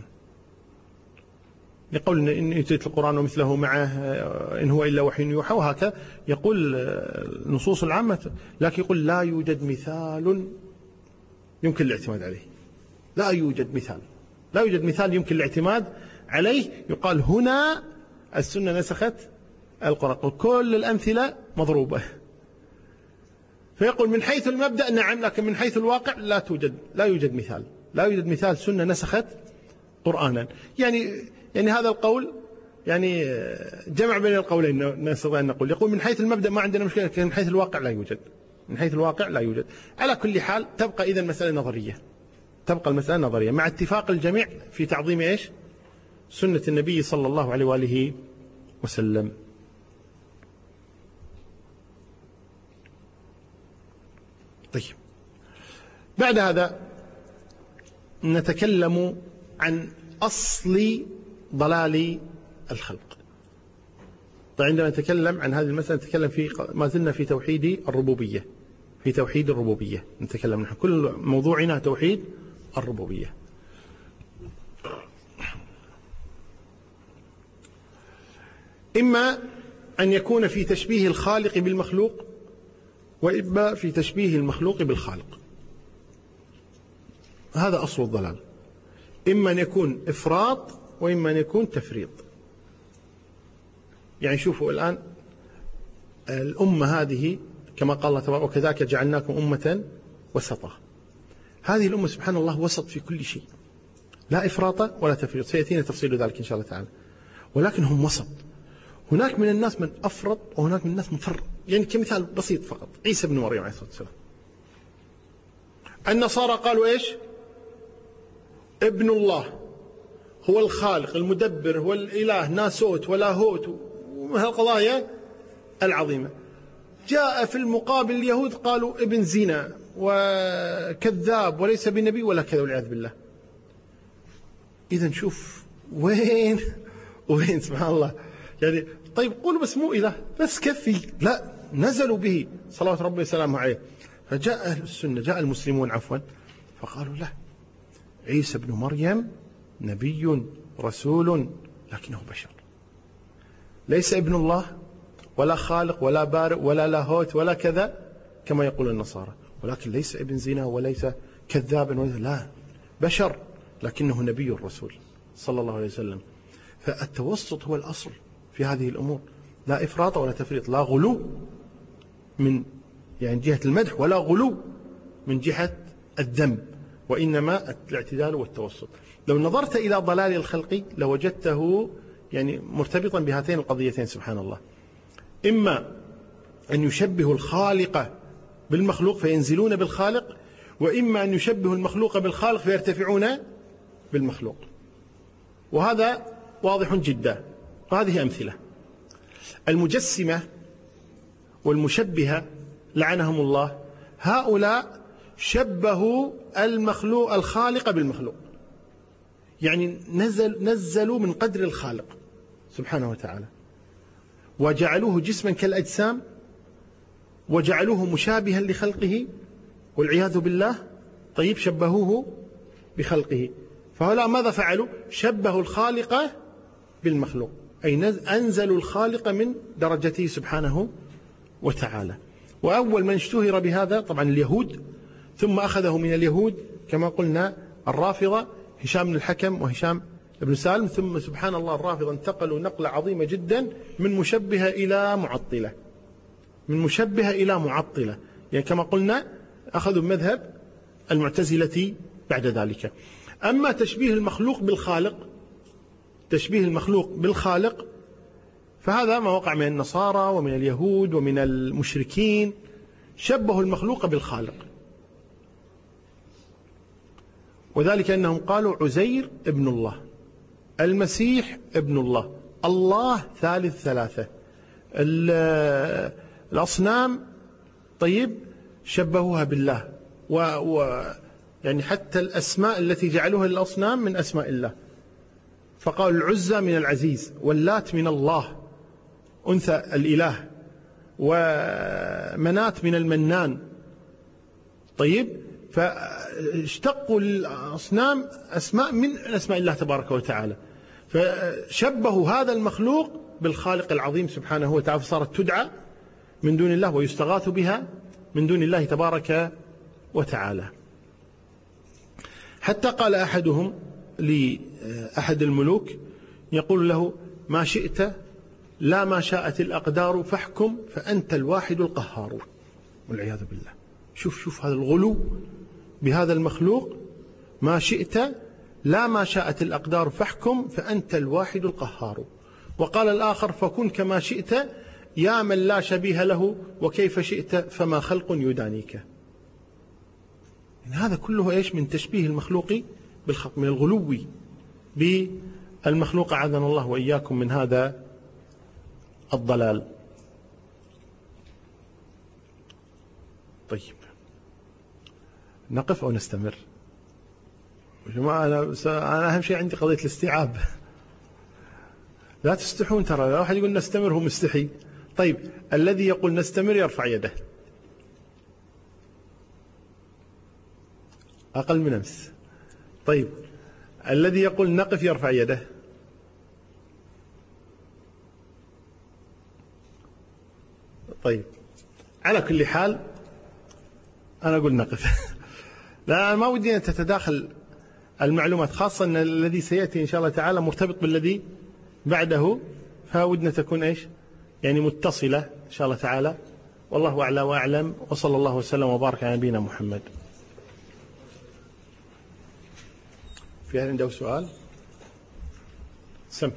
يقول إن أوتيت القرآن ومثله معه إن هو إلا وحي يوحى، وهكذا يقول النصوص العامة. لكن يقول لا يوجد مثال يمكن الاعتماد عليه، لا يوجد مثال، لا يوجد مثال يمكن الاعتماد عليه. يقال هنا السنة نسخت القرآن، كل الأمثلة مضروبة، فيقول من حيث المبدأ نعم، لكن من حيث الواقع لا يوجد مثال سنة نسخت قرآنا. يعني هذا القول يعني جمع بين القولين نستطيع أن نقول. يقول من حيث المبدأ ما عندنا مشكلة، لكن من حيث الواقع لا يوجد. على كل حال تبقى إذن المسألة نظرية، مع اتفاق الجميع في تعظيم إيش؟ سنة النبي صلى الله عليه وآله وسلم. طيب، بعد هذا نتكلم عن أصل ضلال الخلق. طيب، عندما نتكلم عن هذه المسألة نتكلم ما زلنا في توحيد الربوبية، نتكلم نحن كل موضوعنا توحيد الربوبية. إما أن يكون في تشبيه الخالق بالمخلوق، وإما في تشبيه المخلوق بالخالق. هذا أصل الضلال. إما أن يكون إفراط وإما أن يكون تفريط. يعني شوفوا الآن الأمة هذه كما قال الله تبارك وكذلك جعلناكم أمة وسطا. هذه الأمة سبحان الله وسط في كل شيء، لا إفراط ولا تفريط، سيأتينا تفصيل ذلك إن شاء الله تعالى. ولكن هم وسط. هناك من الناس من أفرط وهناك من الناس من فرط. يعني كمثال بسيط فقط، عيسى بن مريم عليه الصلاة والسلام. النصارى قالوا إيش؟ ابن الله، هو الخالق المدبر، هو الإله، ناسوت ولاهوت وهالقضايا العظيمة. جاء في المقابل اليهود قالوا ابن زنا وكذاب وليس بنبي ولا كذا والعياذ بالله. إذن شوف وين سبحان الله. يعني طيب قولوا بس مو إله بس كفي، لا، نزلوا به صلوات ربي وسلامه عليه. فجاء أهل السنة، جاء المسلمون عفوا، فقالوا لا، عيسى بن مريم نبي رسول لكنه بشر، ليس ابن الله ولا خالق ولا بارئ ولا لاهوت ولا كذا كما يقول النصارى، ولكن ليس ابن زنا وليس كذابا لا، بشر لكنه نبي الرسول صلى الله عليه وسلم. فالتوسط هو الأصل في هذه الأمور، لا إفراط ولا تفريط، لا غلو من يعني جهة المدح ولا غلو من جهة الذم، وإنما الاعتدال والتوسط. لو نظرت إلى ضلال الخلق لوجدته يعني مرتبطا بهاتين القضيتين سبحان الله. إما أن يشبه الخالق بالمخلوق فينزلون بالخالق، وإما أن يشبه المخلوق بالخالق فيرتفعون بالمخلوق. وهذا واضح جدا، وهذه أمثلة. المجسمة والمشبهة لعنهم الله، هؤلاء شبهوا المخلوق الخالق بالمخلوق، يعني نزلوا من قدر الخالق سبحانه وتعالى وجعلوه جسما كالأجسام وجعلوه مشابها لخلقه والعياذ بالله. طيب، شبهوه بخلقه. فهؤلاء ماذا فعلوا؟ شبهوا الخالق بالمخلوق، أي أنزلوا الخالق من درجته سبحانه وتعالى. وأول من اشتهر بهذا طبعا اليهود، ثم أخذه من اليهود كما قلنا الرافضة، هشام بن الحكم وهشام بن سالم، ثم سبحان الله الرافضة انتقلوا نقلة عظيمة جدا من مشبهة إلى معطلة، يعني كما قلنا أخذوا مذهب المعتزلة بعد ذلك. أما تشبيه المخلوق بالخالق فهذا ما وقع من النصارى ومن اليهود ومن المشركين، شبهوا المخلوق بالخالق، وذلك أنهم قالوا عزير ابن الله، المسيح ابن الله، الله ثالث ثلاثة. الأصنام طيب شبهوها بالله، يعني حتى الأسماء التي جعلوها للأصنام من أسماء الله، فقالوا العزى من العزيز، واللات من الله أنثى الإله، ومنات من المنان. طيب، فاشتقوا للأصنام أسماء من أسماء الله تبارك وتعالى، فشبهوا هذا المخلوق بالخالق العظيم سبحانه وتعالى، فصارت تدعى من دون الله ويستغاث بها من دون الله تبارك وتعالى. حتى قال أحدهم لأحد الملوك يقول له ما شئت لا ما شاءت الأقدار فاحكم فأنت الواحد القهار. والعياذ بالله. شوف هذا الغلو بهذا المخلوق. ما شئت لا ما شاءت الأقدار فاحكم فأنت الواحد القهار. وقال الآخر فكن كما شئت يا من لا شبيه له وكيف شئت فما خلق يدانيك. يعني هذا كله إيش؟ من تشبيه المخلوق بالخلق، من الغلو بالمخلوق. أعاذنا الله وإياكم من هذا الضلال. طيب نقف أو نستمر؟ جماعة أنا أهم شيء عندي قضية الاستيعاب. لا تستحون، ترى لو أحد يقول نستمر هو مستحي. طيب الذي يقول نستمر يرفع يده. أقل من أمس. طيب الذي يقول نقف يرفع يده. طيب على كل حال أنا أقول نقف. لا ما ودي أن تتداخل المعلومات، خاصة أن الذي سيأتي إن شاء الله تعالى مرتبط بالذي بعده، فودنا تكون إيش يعني متصلة إن شاء الله تعالى. والله أعلى وأعلم، وصلى الله وسلم وبارك على نبينا محمد. في أحد عنده سؤال؟ سم.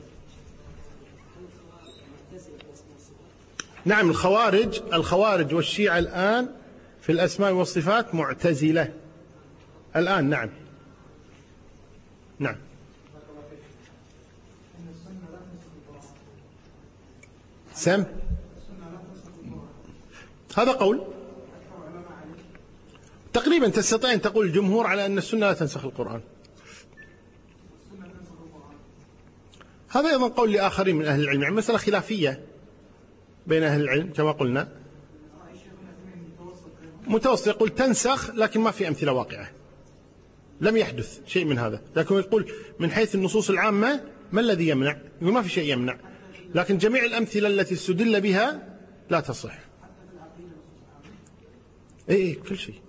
نعم الخوارج والشيعة الآن في الأسماء والصفات معتزلة الآن. نعم نعم. سم. هذا قول تقريبا تستطيع أن تقول الجمهور على أن السنة لا تنسخ القرآن. هذا أيضا قول لآخرين من أهل العلم، يعني مسألة خلافية بين أهل العلم كما قلنا. متوسط يقول تنسخ لكن ما في أمثلة واقعة، لم يحدث شيء من هذا. لكن يقول من حيث النصوص العامة ما الذي يمنع؟ يقول ما في شيء يمنع، لكن جميع الأمثلة التي استدل بها لا تصح. إيه كل شيء.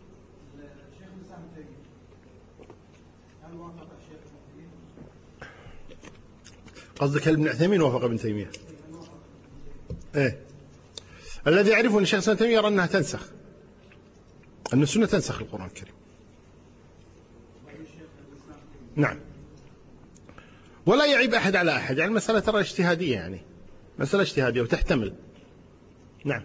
قصدك هل ابن عثيمين وافق ابن تيمية؟ إيه الذي يعرفه أن الشيخ ابن تيمية يرى أنها تنسخ، أن السنة تنسخ القرآن الكريم. نعم ولا يعيب أحد على أحد، يعني المسألة ترى اجتهادية، يعني مسألة اجتهادية وتحتمل. نعم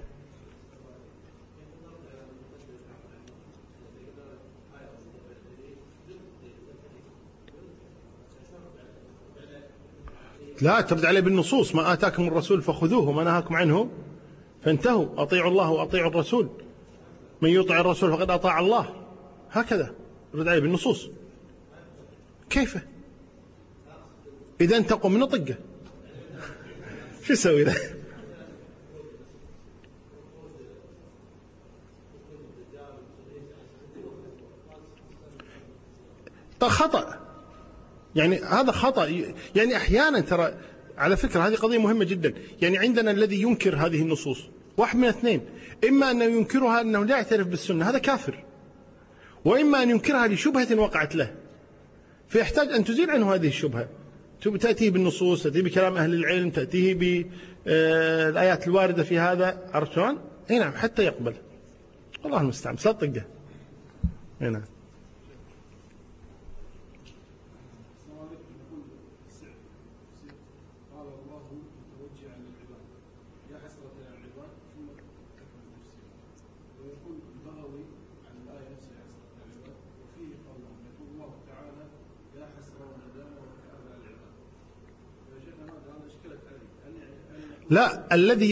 لا ترد عليه بالنصوص. ما آتاكم الرسول فخذوه وما نهاكم عنه فانتهوا، أطيعوا الله وأطيعوا الرسول، من يطع الرسول فقد أطاع الله. هكذا رد عليه بالنصوص. كيف إذا انتقوا من طقه شو يسوي له؟ خطأ، يعني هذا خطأ. يعني أحيانا ترى على فكرة هذه قضية مهمة جدا. يعني عندنا الذي ينكر هذه النصوص واحد من اثنين، إما أنه ينكرها أنه لا يعترف بالسنة هذا كافر، وإما أن ينكرها لشبهة وقعت له فيحتاج أن تزيل عنه هذه الشبهة. تأتيه بالنصوص، تأتيه بكلام أهل العلم، تأتيه بالآيات الواردة في هذا. عرفت شلون؟ إيه نعم حتى يقبل. الله المستعان. صدقه. إيه نعم. لا الذي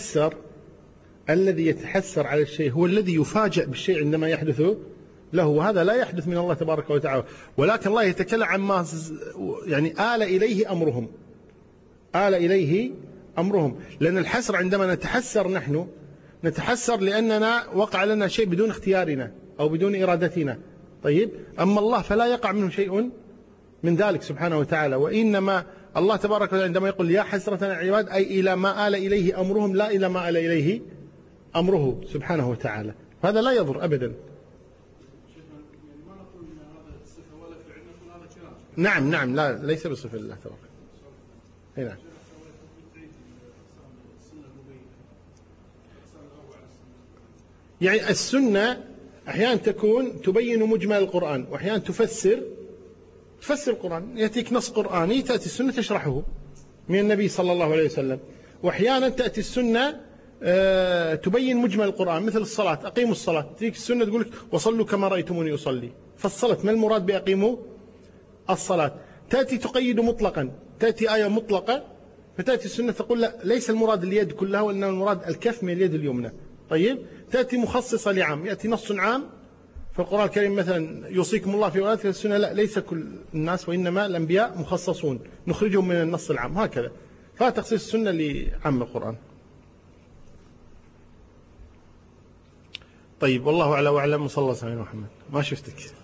يتحسر على الشيء هو الذي يفاجأ بالشيء عندما يحدث له، وهذا لا يحدث من الله تبارك وتعالى. ولكن الله يتكلم عما يعني آل إليه أمرهم. لأن الحسر عندما نتحسر نحن نتحسر لأننا وقع لنا شيء بدون اختيارنا أو بدون إرادتنا. طيب أما الله فلا يقع منه شيء من ذلك سبحانه وتعالى. وإنما الله تبارك وتعالى عندما يقول يا حسرة على العباد أي إلى ما آل إليه أمرهم، لا إلى ما آل إليه أمره سبحانه وتعالى. هذا لا يضر أبدا. نعم لا ليس بصفة الله تبارك. نعم يعني السنة أحيانا تكون تبين مجمل القرآن، وأحيانا تفسر القرآن، يأتيك نص قرآني تأتي السنة تشرحه من النبي صلى الله عليه وسلم. وأحيانا تأتي السنة تبين مجمل القرآن، مثل الصلاة، أقيموا الصلاة، تأتيك السنة تقول لك وصلوا كما رأيتموني أصلي، فالصلاة ما المراد بأقيموا الصلاة؟ تأتي تقيد مطلقا، تأتي آية مطلقة فتأتي السنة تقول لا، ليس المراد اليد كلها وإنما المراد الكف من اليد اليمنى. طيب، تأتي مخصصة لعام، يأتي نص عام في القرآن الكريم مثلا يوصيكم الله في أولادكم، السنة لا، ليس كل الناس وإنما الأنبياء مخصصون نخرجهم من النص العام، هكذا. فتخصيص السنة لعام القرآن. طيب، والله أعلى وأعلم، وصلى الله عليه وسلم. محمد ما شفتك.